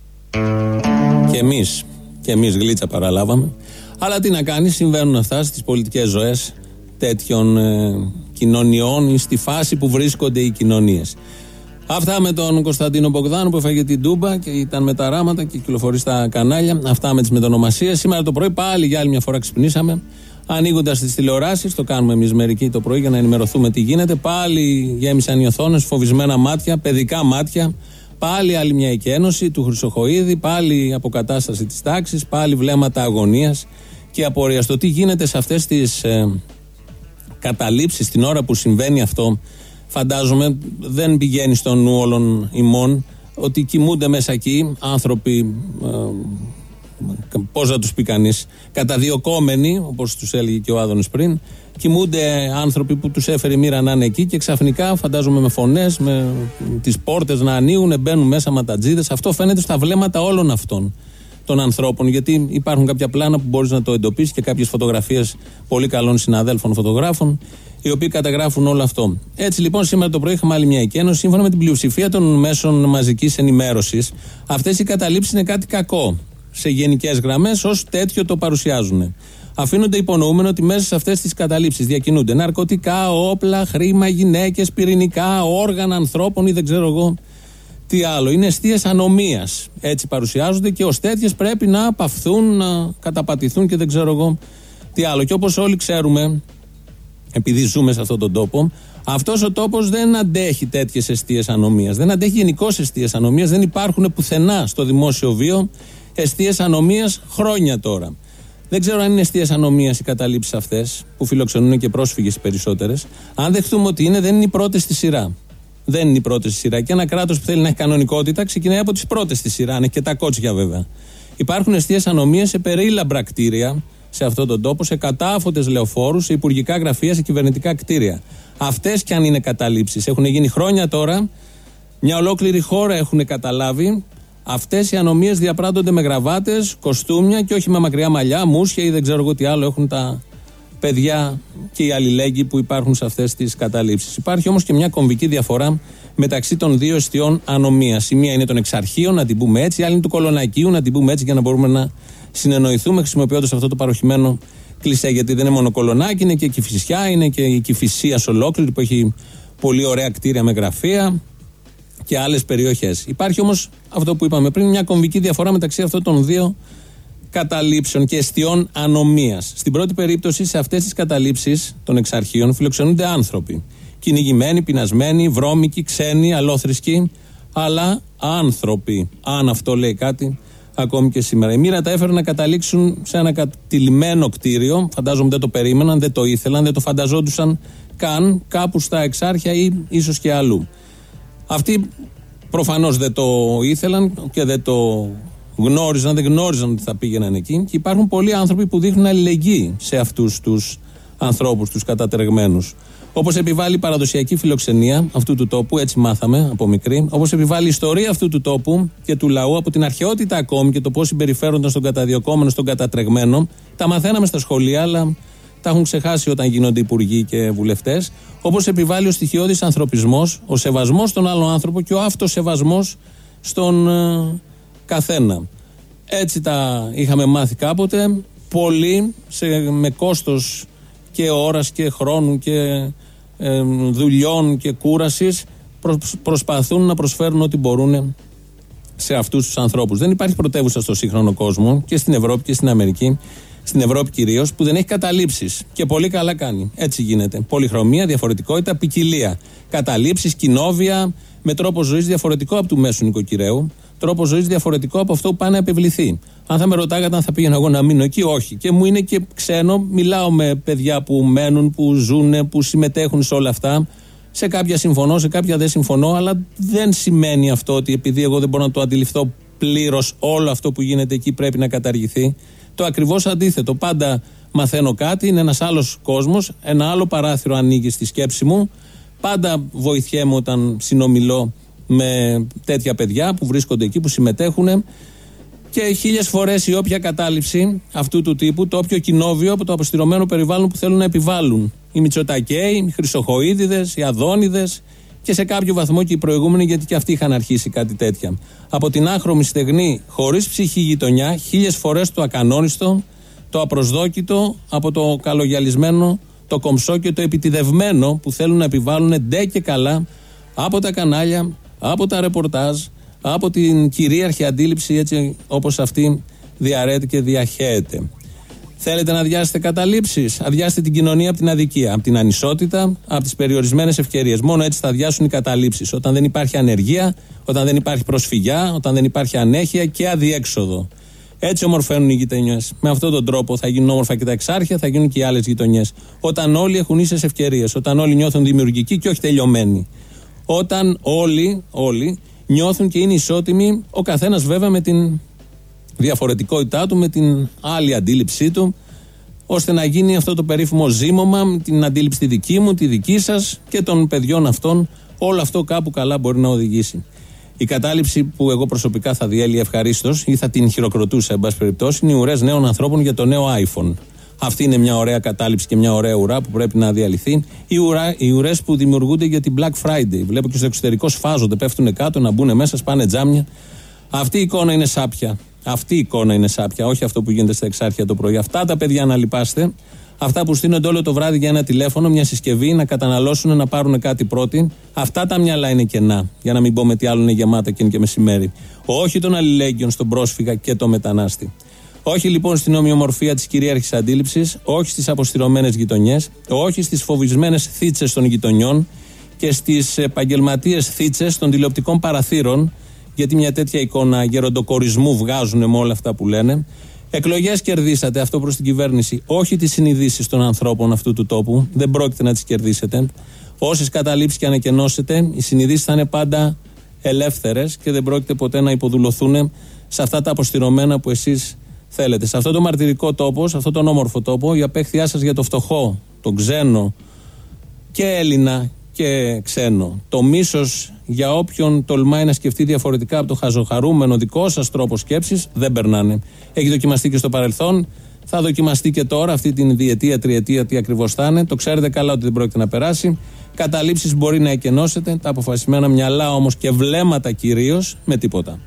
Και εμείς γλίτσα παραλάβαμε. Αλλά τι να κάνει, συμβαίνουν αυτά στις πολιτικές ζωές τέτοιων κοινωνιών ή στη φάση που βρίσκονται οι κοινωνίες. Αυτά με τον Κωνσταντίνο Μπογδάνο που έφαγε την Τούμπα και ήταν με τα ράματα και κυκλοφορεί στα κανάλια. Αυτά με τις μετονομασίες. Σήμερα το πρωί πάλι για άλλη μια φορά ξυπνήσαμε, ανοίγοντας τις τηλεοράσεις. Το κάνουμε εμείς μερικοί το πρωί για να ενημερωθούμε τι γίνεται. Πάλι γέμισαν οι οθόνες, φοβισμένα μάτια, παιδικά μάτια. Πάλι άλλη μια εκένωση του Χρυσοχοΐδη. Πάλι αποκατάσταση της τάξης. Πάλι βλέμματα αγωνίας και απορίας. Στο τι γίνεται σε αυτές τις καταλήψεις την ώρα που συμβαίνει αυτό. Φαντάζομαι δεν πηγαίνει στο νου όλων ημών ότι κοιμούνται μέσα εκεί άνθρωποι, πώς να τους πει κανείς, καταδιωκόμενοι, όπως τους έλεγε και ο Άδωνης πριν. Κοιμούνται άνθρωποι που τους έφερε η μοίρα να είναι εκεί και ξαφνικά, φαντάζομαι, με φωνές, με τις πόρτες να ανοίγουν, μπαίνουν μέσα ματατζίδες. Αυτό φαίνεται στα βλέμματα όλων αυτών των ανθρώπων, γιατί υπάρχουν κάποια πλάνα που μπορείς να το εντοπίσεις και κάποιες φωτογραφίες πολύ καλών συναδέλφων φωτογράφων, οι οποίοι καταγράφουν όλο αυτό. Έτσι λοιπόν, σήμερα το πρωί είχαμε άλλη μια εκένωση. Σύμφωνα με την πλειοψηφία των μέσων μαζικής ενημέρωσης, αυτές οι καταλήψεις είναι κάτι κακό. Σε γενικές γραμμές, ως τέτοιο το παρουσιάζουν. Αφήνονται υπονοούμενο ότι μέσα σε αυτές τις καταλήψεις διακινούνται ναρκωτικά, όπλα, χρήμα, γυναίκες, πυρηνικά, όργανα ανθρώπων ή δεν ξέρω εγώ τι άλλο. Είναι αιστείες ανομίας. Έτσι παρουσιάζονται και ως τέτοιες πρέπει να παυθούν, να καταπατηθούν και δεν ξέρω εγώ τι άλλο. Και όπως όλοι ξέρουμε, επειδή ζούμε σε αυτόν τον τόπο, αυτός ο τόπος δεν αντέχει τέτοιες αιστείες ανομίας. Δεν αντέχει γενικώς αιστείες ανομίας. Δεν υπάρχουν πουθενά στο δημόσιο βίο αιστείες ανομίας χρόνια τώρα. Δεν ξέρω αν είναι αιστείες ανομίας οι καταλήψεις αυτές, που φιλοξενούν και πρόσφυγες οι περισσότερες. Αν δεχτούμε ότι είναι, δεν είναι οι πρώτες στη σειρά. Δεν είναι οι πρώτες στη σειρά. Και ένα κράτος που θέλει να έχει κανονικότητα ξεκινάει από τις πρώτες στη σειρά, αν έχει και τα κότσια βέβαια. Υπάρχουν αιστείες ανομίας σε περίλαμπρα κτίρια σε αυτόν τον τόπο, σε κατάφωτες λεωφόρους, σε υπουργικά γραφεία, σε κυβερνητικά κτίρια. Αυτές κι αν είναι καταλήψεις, έχουν γίνει χρόνια τώρα, μια ολόκληρη χώρα έχουν καταλάβει. Αυτές οι ανομίες διαπράττονται με γραβάτες, κοστούμια και όχι με μακριά μαλλιά, μουσια ή δεν ξέρω εγώ τι άλλο έχουν τα παιδιά και οι αλληλέγγυοι που υπάρχουν σε αυτές τις καταλήψεις. Υπάρχει όμως και μια κομβική διαφορά μεταξύ των δύο εστιών ανομίας. Η μία είναι των Εξαρχείων, να την πούμε έτσι, η άλλη είναι του Κολονακίου, να την πούμε έτσι για να μπορούμε να συνεννοηθούμε χρησιμοποιώντας αυτό το παροχημένο κλισέ, γιατί δεν είναι μόνο Κολονάκι, είναι και Κηφισιά, είναι και η Κηφισίας ολόκληρη που έχει πολύ ωραία κτίρια με γραφεία και άλλες περιοχές. Υπάρχει όμως αυτό που είπαμε πριν, μια κομβική διαφορά μεταξύ αυτών των δύο καταλήψεων και εστιών ανομίας. Στην πρώτη περίπτωση, σε αυτές τις καταλήψεις των εξαρχείων φιλοξενούνται άνθρωποι. Κυνηγημένοι, πεινασμένοι, βρώμικοι, ξένοι, αλόθρησκοι, αλλά άνθρωποι. Αν αυτό λέει κάτι, ακόμη και σήμερα. Η μοίρα τα έφερε να καταλήξουν σε ένα κατηλημένο κτίριο. Φαντάζομαι δεν το περίμεναν, δεν το ήθελαν, δεν το φανταζόντουσαν καν, κάπου στα Εξάρχεια ή ίσως και αλλού. Αυτοί προφανώς δεν το ήθελαν και δεν το γνώριζαν, δεν γνώριζαν ότι θα πήγαιναν εκεί. Και υπάρχουν πολλοί άνθρωποι που δείχνουν αλληλεγγύη σε αυτούς τους ανθρώπους, τους κατατρεγμένους. Όπως επιβάλλει η παραδοσιακή φιλοξενία αυτού του τόπου, έτσι μάθαμε από μικρή, όπως επιβάλλει η ιστορία αυτού του τόπου και του λαού από την αρχαιότητα ακόμη και το πώς συμπεριφέρονταν στον καταδιωκόμενο, στον κατατρεγμένο. Τα μαθαίναμε στα σχολεία, αλλά τα έχουν ξεχάσει όταν γίνονται υπουργοί και βουλευτές. Όπως επιβάλλει ο στοιχειώδης ανθρωπισμός, ο σεβασμός στον άλλο άνθρωπο και ο αυτοσεβασμός στον καθένα. Έτσι τα είχαμε μάθει κάποτε. Πολλοί με κόστος και ώρας και χρόνου και δουλειών και κούρασης προσπαθούν να προσφέρουν ό,τι μπορούν σε αυτούς τους ανθρώπους. Δεν υπάρχει πρωτεύουσα στο σύγχρονο κόσμο και στην Ευρώπη και στην Αμερική, στην Ευρώπη κυρίως, που δεν έχει καταλήψεις. Και πολύ καλά κάνει. Έτσι γίνεται. Πολυχρωμία, διαφορετικότητα, ποικιλία. Καταλήψεις, κοινόβια, με τρόπο ζωής διαφορετικό από του μέσου νοικοκυραίου, τρόπο ζωής διαφορετικό από αυτό που πάει να επιβληθεί. Αν θα με ρωτάγατε αν θα πήγαινα εγώ να μείνω εκεί, όχι. Και μου είναι και ξένο, μιλάω με παιδιά που μένουν, που ζουν, που συμμετέχουν σε όλα αυτά. Σε κάποια συμφωνώ, σε κάποια δεν συμφωνώ, αλλά δεν σημαίνει αυτό ότι επειδή εγώ δεν μπορώ να το αντιληφθώ πλήρως όλο αυτό που γίνεται εκεί πρέπει να καταργηθεί. Το ακριβώς αντίθετο. Πάντα μαθαίνω κάτι, είναι ένας άλλος κόσμος, ένα άλλο παράθυρο ανοίγει στη σκέψη μου. Πάντα βοηθιέμαι όταν συνομιλώ με τέτοια παιδιά που βρίσκονται εκεί, που συμμετέχουν. Και 1000 φορές η όποια κατάληψη αυτού του τύπου, το όποιο κοινόβιο από το αποστηρωμένο περιβάλλον που θέλουν να επιβάλλουν. Οι Μητσοτακέοι, οι Χρυσοχοΐδηδες, οι Αδόνιδες και σε κάποιο βαθμό και οι προηγούμενοι, γιατί και αυτοί είχαν αρχίσει κάτι τέτοια. Από την άχρωμη στεγνή, χωρίς ψυχή γειτονιά, 1000 φορές το ακανόνιστο, το απροσδόκητο, από το καλογιαλισμένο, το κομψό και το επιτιδευμένο που θέλουν να επιβάλλουν ντε και καλά από τα κανάλια, από τα ρεπορτάζ, από την κυρίαρχη αντίληψη έτσι όπως αυτή διαρρέεται και διαχέεται. Θέλετε να αδειάσετε καταλήψεις? Αδειάστε την κοινωνία από την αδικία, από την ανισότητα, από τις περιορισμένες ευκαιρίες. Μόνο έτσι θα αδειάσουν οι καταλήψεις. Όταν δεν υπάρχει ανεργία, όταν δεν υπάρχει προσφυγιά, όταν δεν υπάρχει ανέχεια και αδιέξοδο. Έτσι ομορφαίνουν οι γειτονιές. Με αυτόν τον τρόπο θα γίνουν όμορφα και τα Εξάρχεια, θα γίνουν και οι άλλες γειτονιές. Όταν όλοι έχουν ίσες ευκαιρίες, όταν όλοι νιώθουν δημιουργικοί και όχι τελειωμένοι. Όταν όλοι νιώθουν και είναι ισότιμοι, ο καθένας βέβαια με την διαφορετικότητά του, με την άλλη αντίληψή του, ώστε να γίνει αυτό το περίφημο ζύμωμα, με την αντίληψη τη δική μου, τη δική σας και των παιδιών αυτών. Όλο αυτό κάπου καλά μπορεί να οδηγήσει. Η κατάληψη που εγώ προσωπικά θα διέλυα ευχαρίστως ή θα την χειροκροτούσα, εν πάση περιπτώσει, είναι οι ουρές νέων ανθρώπων για το νέο iPhone. Αυτή είναι μια ωραία κατάληψη και μια ωραία ουρά που πρέπει να διαλυθεί. Οι ουρές που δημιουργούνται για την Black Friday. Βλέπω και στο εξωτερικό σφάζονται, πέφτουν κάτω, να μπουν μέσα, σπάνε τζάμια. Αυτή η εικόνα είναι σάπια. Αυτή η εικόνα είναι σάπια, όχι αυτό που γίνεται στα Εξάρχεια το πρωί. Αυτά τα παιδιά να λυπάστε. Αυτά που στείνονται όλο το βράδυ για ένα τηλέφωνο, μια συσκευή, να καταναλώσουν, να πάρουν κάτι πρώτη. Αυτά τα μυαλά είναι κενά. Για να μην πω με τι άλλο είναι γεμάτα και είναι και μεσημέρι. Όχι των αλληλέγγυων στον πρόσφυγα και το μετανάστη. Όχι λοιπόν στην ομοιομορφία της κυρίαρχης αντίληψης, όχι στις αποστηρωμένες γειτονιές, όχι στις φοβισμένες θίτσες των γειτονιών και στις επαγγελματίες θίτσες των τηλεοπτικών παραθύρων, γιατί μια τέτοια εικόνα γεροντοκορισμού βγάζουν με όλα αυτά που λένε. Εκλογές κερδίσατε, αυτό προς την κυβέρνηση. Όχι τις συνειδήσεις των ανθρώπων αυτού του τόπου, δεν πρόκειται να τις κερδίσετε. Όσες καταλήψεις και ανακενώσετε, οι συνειδήσεις θα είναι πάντα ελεύθερες και δεν πρόκειται ποτέ να υποδουλωθούν σε αυτά τα αποστηρωμένα που εσείς θέλετε. Σε αυτό το μαρτυρικό τόπο, σε αυτό τον όμορφο τόπο, η απέχθειά σας για το φτωχό, τον ξένο και Έλληνα και ξένο. Το μίσος για όποιον τολμάει να σκεφτεί διαφορετικά από το χαζοχαρούμενο δικό σας τρόπο σκέψης δεν περνάνε. Έχει δοκιμαστεί και στο παρελθόν, θα δοκιμαστεί και τώρα, αυτή την διετία, τριετία, τι ακριβώς θα είναι. Το ξέρετε καλά ότι δεν πρόκειται να περάσει. Καταλήψεις μπορεί να εκενώσετε, τα αποφασισμένα μυαλά όμως και βλέμματα κυρίως με τίποτα.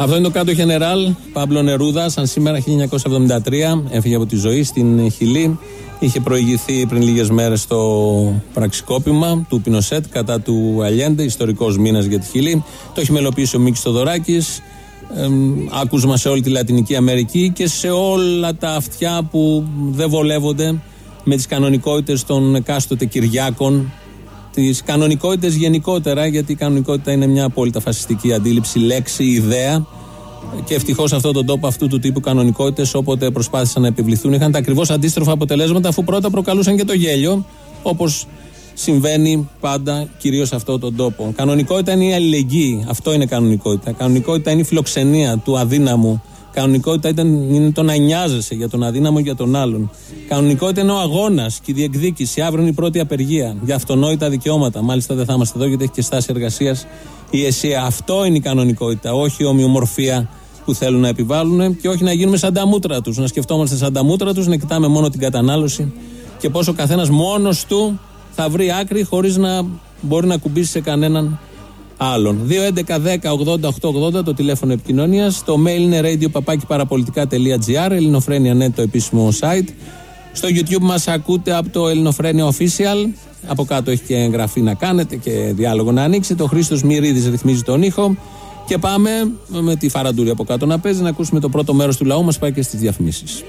Αυτό είναι το κάτω Γενεράλ Παύλο Νερούδα. Σαν σήμερα 1973 έφυγε από τη ζωή στην Χιλή. Είχε προηγηθεί πριν λίγες μέρες στο πραξικόπημα του Πινοσέτ κατά του Αλιέντε, ιστορικός μήνας για τη Χιλή. Το έχει μελοποιήσει ο Μίκης Θοδωράκης. Άκουσμα σε όλη τη Λατινική Αμερική και σε όλα τα αυτιά που δεν βολεύονται με τις κανονικότητες των εκάστοτε Κυριάκων, τις κανονικότητες γενικότερα, γιατί η κανονικότητα είναι μια απόλυτα φασιστική αντίληψη, λέξη, ιδέα. Και ευτυχώς σε αυτόν τον τόπο αυτού του τύπου κανονικότητες, όποτε προσπάθησαν να επιβληθούν, είχαν τα ακριβώς αντίστροφα αποτελέσματα, αφού πρώτα προκαλούσαν και το γέλιο, όπως συμβαίνει πάντα, κυρίως σε αυτόν τον τόπο. Κανονικότητα είναι η αλληλεγγύη. Αυτό είναι κανονικότητα. Κανονικότητα είναι η φιλοξενία του αδύναμου. Κανονικότητα είναι το να νοιάζεσαι για τον αδύναμο και για τον άλλον. Κανονικότητα είναι ο αγώνας και η διεκδίκηση. Αύριο είναι η πρώτη απεργία για αυτονόητα δικαιώματα. Μάλιστα δεν θα είμαστε εδώ γιατί έχει και στάση εργασίας η ΕΣΥΑ. Αυτό είναι η κανονικότητα. Όχι η ομοιομορφία που θέλουν να επιβάλλουν και όχι να γίνουμε σαν τα μούτρα τους. Να σκεφτόμαστε σαν τα μούτρα τους, να κοιτάμε μόνο την κατανάλωση και πώς ο καθένας μόνος του θα βρει άκρη χωρίς να μπορεί να κουμπίσει σε κανέναν άλλον. 2.11.10.80.880 το τηλέφωνο επικοινωνίας. Το mail είναι radio@parapolitica.gr. Ελληνοφρένια.net το επίσημο site. Στο YouTube μας ακούτε από το Ελληνοφρένια Official. Από κάτω έχει και εγγραφή να κάνετε και διάλογο να ανοίξετε. Ο Χρήστος Μυρίδης ρυθμίζει τον ήχο. Και πάμε με τη Φαραντούρη από κάτω να παίζει, να ακούσουμε το πρώτο μέρος του λαού μας, πάει και στις διαφημίσεις.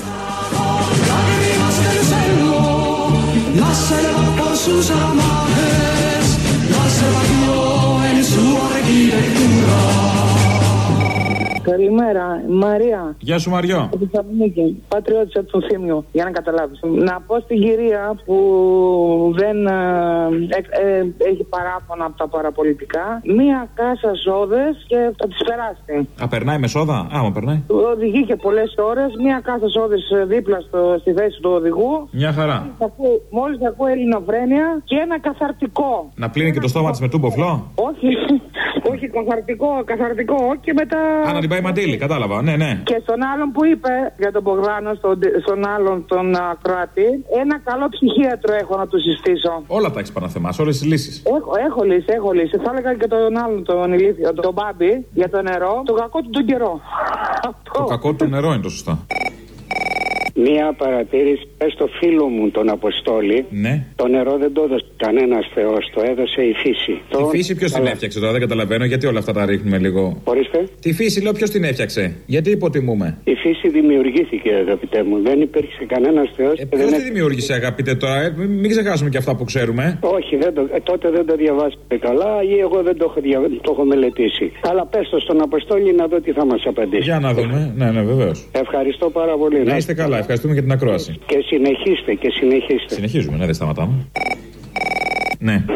Καλημέρα, Μαρία. Γεια σου, Μαριό. Από τη Θεσσαλονίκη. Πατριώτησα του Θήμιου, για να καταλάβεις. Να πω στην κυρία που δεν έχει παράφωνα από τα παραπολιτικά, μία κάσα σόδες και θα τις περάσει. Α, περνάει με σόδα? Άμα περνάει. Οδηγεί και πολλές ώρες, μία κάσα σόδες δίπλα στη θέση του οδηγού. Μια χαρά. Μόλις ακούω Ελληνοφρένια και ένα καθαρτικό. Να πλύνει και το στόμα της με τούμποφλό. Όχι, όχι, καθαρτικό και μετά. Να την πάει μαντήλι, κατάλαβα, ναι. Και στον άλλον που είπε για τον Μπογδάνο, στον άλλον τον Κροατή, ένα καλό ψυχίατρο έχω να του συστήσω. Όλα τα έχεις παναθεμάσει, όλες τις λύσεις. Έχω λύση. Θα έλεγα και τον άλλον, τον ηλίθιο, τον Μπάμπη, για το νερό, το κακό του τον καιρό. Το κακό του νερό είναι το σωστά. Μία παρατήρηση στο φίλο μου τον Αποστόλη. Ναι. Το νερό δεν το έδωσε κανένας θεός, το έδωσε η φύση. Η φύση ποιος την έφτιαξε τώρα, δεν καταλαβαίνω, γιατί όλα αυτά τα ρίχνουμε λίγο. Ορίστε. Τη φύση λέω ποιος την έφτιαξε, γιατί υποτιμούμε. Η φύση δημιουργήθηκε, αγαπητέ μου, δεν υπήρξε κανένας θεός. Ποιος τη δημιούργησε, αγαπητέ, τώρα, μην ξεχάσουμε και αυτά που ξέρουμε. Όχι, τότε δεν το διαβάσατε καλά ή εγώ δεν το έχω μελετήσει. Αλλά πες το στον Αποστόλη να δω τι θα μας απαντήσει. Για να δούμε, ναι, βεβαίως. Ευχαριστώ πάρα πολύ. Να είστε καλά. Ευχαριστούμε για την ακρόαση. Και συνεχίστε. Συνεχίζουμε, ναι, δεν σταματάμε. Ναι.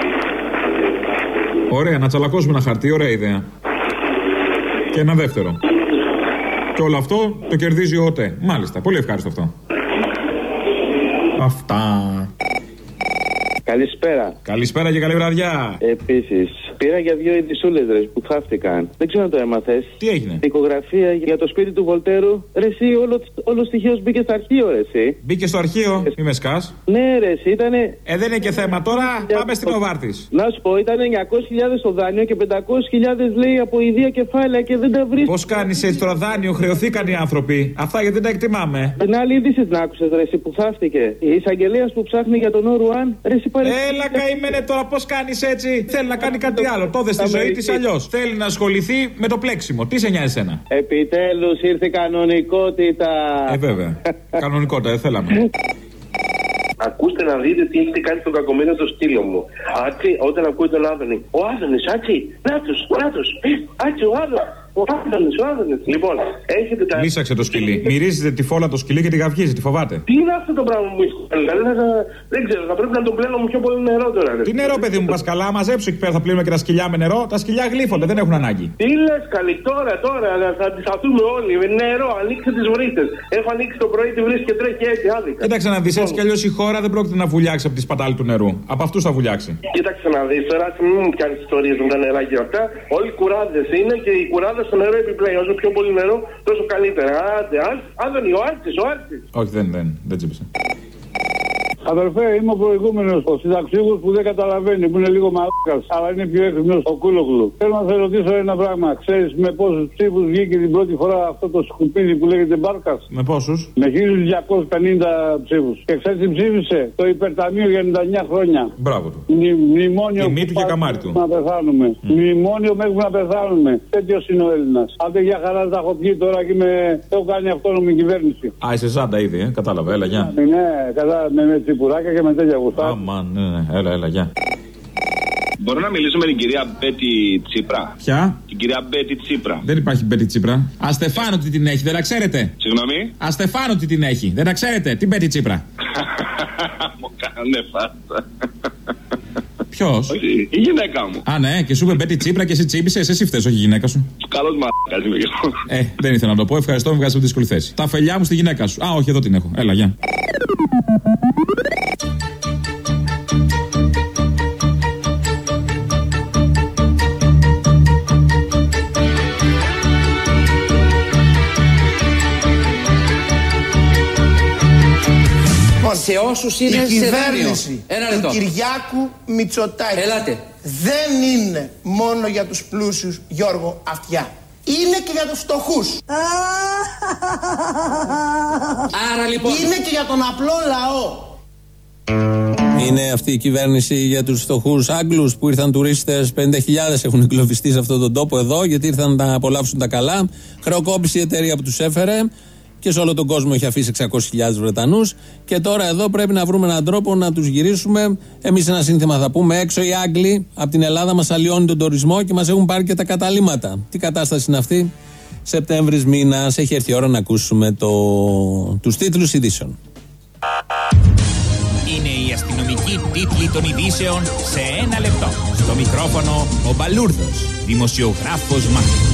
Ωραία, να τσαλακώσουμε ένα χαρτί, ωραία ιδέα. Και ένα δεύτερο. Και όλο αυτό το κερδίζει ο ΟΤΕ. Μάλιστα, πολύ ευχάριστο αυτό. Αυτά. Καλησπέρα. Καλησπέρα και καλή βραδιά. Επίσης, πήρα για 2 ειδισούλες που θαύτηκαν. Δεν ξέρω αν το έμαθες. Τι έγινε? Δικογραφία για το σπίτι του Βολτέρου. Ρε εσύ, όλο στοιχείος μπήκε στο αρχείο, ρε εσύ. Μπήκε στο αρχείο, μη με σκάς. Ναι, ρε εσύ, ήτανε. Δεν είναι και θέμα τώρα, πάμε στην Οβάρτης. Να σου πω, ήταν 900.000 το δάνειο και 500.000 λέει από ιδία κεφάλαια και δεν τα βρίσκει. Πώς κάνεις έτσι τώρα, δάνειο, χρεωθήκαν οι άνθρωποι. Αυτά γιατί δεν τα εκτιμάμε. Την άλλη είδηση την άκουσες, ρε εσύ, που θαύτηκε. Η εισαγγελέα που ψάχνει για τον Ορουάν, ρε εσύ. Έλα καημένε τώρα, πώς κάνεις έτσι. Θέλει να κάνει κάτι άλλο. Το δε στη ζωή της αλλιώς. Θέλει να ασχοληθεί με το πλέξιμο. Τι σε νοιάζει εσένα? Επιτέλους ήρθε η κανονικότητα. Βέβαια. Κανονικότητα, δεν θέλαμε. Ακούστε να δείτε τι έχετε κάνει στον κακομοίρη το σκύλο μου. Άτσι, όταν ακούει τον Άδωνη. Ο Άδωνης, Άτσι, νάτος, Άτσι, ο Άδωνης. Λοιπόν, έχετε τα. Λύσαξε το σκυλί. Μυρίζετε τη φόλα το σκυλί και τη γαυγίζει, τη φοβάται. Τι είναι αυτό το πράγμα που είσαι. Δεν ξέρω, θα πρέπει να τον πλένω με πιο πολύ νερό τώρα. Τι νερό, παιδί μου, Πασκαλά, μαζέψω εκεί πέρα θα πλύνουμε και τα σκυλιά με νερό. Τα σκυλιά γλύφονται, δεν έχουν ανάγκη. Τι λες, καλή, τώρα, θα αντισταθούμε όλοι. Με νερό, ανοίξτε τις βρύσες. Έχω ανοίξει το πρωί τη βρύση και τρέχει έτσι, άδικα. Κοίταξε να δεις, έτσι κι αλλιώς η χώρα δεν πρόκειται να βουλιάξει από τη σπατάλη του νερού. Από αυτούς θα βουλιάξει. Κοίταξε να δεις, τώρα μην μου πιάνεις ιστορίες με τα νεράκια αυτά. Όλοι κουράδες είναι και οι κουράδες στο νερό επιπλέον. Όσο πιο πολύ νερό, τόσο καλύτερα. Άδωνη, ο Άρτης. Όχι, δεν τσίπησε. Αδερφέ, είμαι ο προηγούμενος, ο συνταξιούχος που δεν καταλαβαίνει, που είναι λίγο μαλάκας, αλλά είναι πιο έξυπνος, ο Κούλογλου. Θέλω να σε ρωτήσω ένα πράγμα. Ξέρεις με πόσους ψήφους βγήκε την πρώτη φορά αυτό το σκουπίδι που λέγεται Μπάρκας? Με πόσους? Με 1250 ψήφους. Και ξέρεις τι ψήφισε? Το υπερταμείο για 99 χρόνια. Μπράβο του. Μνημόνιο τιμή του και καμάρι του. Να πεθάνουμε. Μνημόνιο μέχρι να πεθάνουμε. Τέτοιος είναι ο Έλληνας. Άντε για χαρά τα έχω πει τώρα και έχω κάνει αυτόνομη κυβέρνηση. Α, είσαι Ζάντα ήδη, κατάλαβα, έλα, γεια. Ναι, με τσιπουράκια και με τέτοια γουστά. Αμάν, ναι, έλα, γεια. Μπορώ να μιλήσω με την κυρία Μπέτη Τσίπρα? Ποια? Την κυρία Μπέτη Τσίπρα. Δεν υπάρχει Μπέτη Τσίπρα. Αστεφάνο τι την έχει, δεν τα ξέρετε? Συγγνώμη? Αστεφάνο τι την έχει, δεν τα ξέρετε? Την Μπέτη Τσίπρα. Μου κάνε φάστα. Ποιος? Η γυναίκα μου. Α, ναι, και σου είπε Μπέτη Τσίπρα και εσύ τσίπησες, εσύ φταίς, όχι η γυναίκα σου. Καλός μαλάκας είμαι εγώ. Δεν ήθελα να το πω, ευχαριστώ, με βγάζει από δύσκολη θέση. Τα αφελιά μου στη γυναίκα σου. Α, όχι, εδώ την έχω. Έλα, γεια. Σε όσους είναι η κυβέρνηση του Κυριάκου Μητσοτάκη δεν είναι μόνο για τους πλούσιους, Γιώργο, αυτιά. Είναι και για τους φτωχούς. Άρα λοιπόν είναι και για τον απλό λαό. Είναι αυτή η κυβέρνηση για τους φτωχούς Άγγλους που ήρθαν τουρίστες, 50.000 έχουν εγκλωβιστεί σε αυτόν τον τόπο εδώ, γιατί ήρθαν να απολαύσουν τα καλά. Χρεοκόπησε η εταιρεία που τους έφερε και σε όλο τον κόσμο έχει αφήσει 600.000 Βρετανούς. Και τώρα εδώ πρέπει να βρούμε έναν τρόπο να τους γυρίσουμε. Εμείς ένα σύνθημα θα πούμε: έξω οι Άγγλοι από την Ελλάδα μας αλλοιώνουν τον τουρισμό και μας έχουν πάρει και τα καταλύματα. Τι κατάσταση είναι αυτή? Σεπτέμβρης μήνας, έχει έρθει η ώρα να ακούσουμε τους τίτλους ειδήσεων. Είναι οι αστυνομικοί τίτλοι των ειδήσεων σε ένα λεπτό. Στο μικρόφωνο ο Μπαλούρδος, δημοσιογράφος Μάρκος.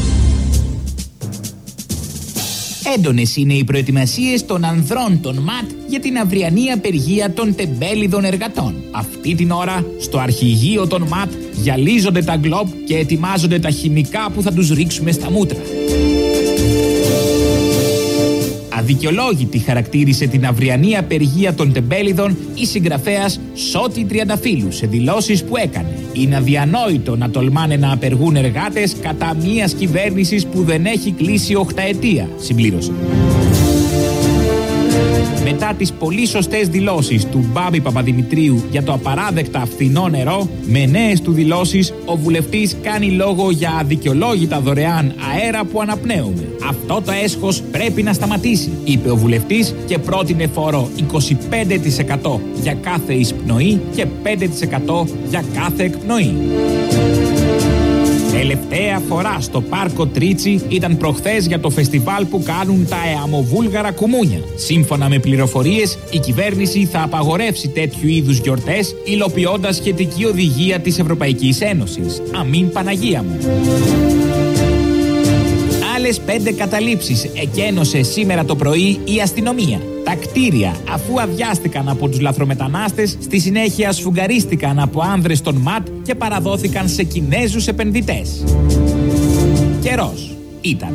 Έντονες είναι οι προετοιμασίες των ανδρών των ΜΑΤ για την αυριανή απεργία των τεμπέληδων εργατών. Αυτή την ώρα, στο αρχηγείο των ΜΑΤ, γυαλίζονται τα γκλόπ και ετοιμάζονται τα χημικά που θα τους ρίξουμε στα μούτρα. Αδικαιολόγητη χαρακτήρισε την αυριανή απεργία των τεμπέληδων η συγγραφέας Σώτη Τριανταφύλου σε δηλώσεις που έκανε. Είναι αδιανόητο να τολμάνε να απεργούν εργάτες κατά μιας κυβέρνησης που δεν έχει κλείσει 8 ετία, συμπλήρωσε. Μετά τις πολύ σωστές δηλώσεις του Μπάμπη Παπαδημητρίου για το απαράδεκτα φθηνό νερό, με νέες του δηλώσεις ο βουλευτής κάνει λόγο για αδικαιολόγητα δωρεάν αέρα που αναπνέουμε. Αυτό το έσχος πρέπει να σταματήσει, είπε ο βουλευτής και πρότεινε φόρο 25% για κάθε εισπνοή και 5% για κάθε εκπνοή. Τελευταία φορά στο πάρκο Τρίτσι ήταν προχθές για το φεστιβάλ που κάνουν τα εαμοβούλγαρα κουμούνια. Σύμφωνα με πληροφορίες, η κυβέρνηση θα απαγορεύσει τέτοιου είδους γιορτές, υλοποιώντας σχετική οδηγία της Ευρωπαϊκής Ένωσης. Αμήν Παναγία μου. Άλλες 5 καταλήψεις εκένωσε σήμερα το πρωί η αστυνομία. Τα κτίρια, αφού αδειάστηκαν από τους λαθρομετανάστες, στη συνέχεια σφουγγαρίστηκαν από άνδρες των ΜΑΤ και παραδόθηκαν σε Κινέζους επενδυτές. Καιρός ήταν.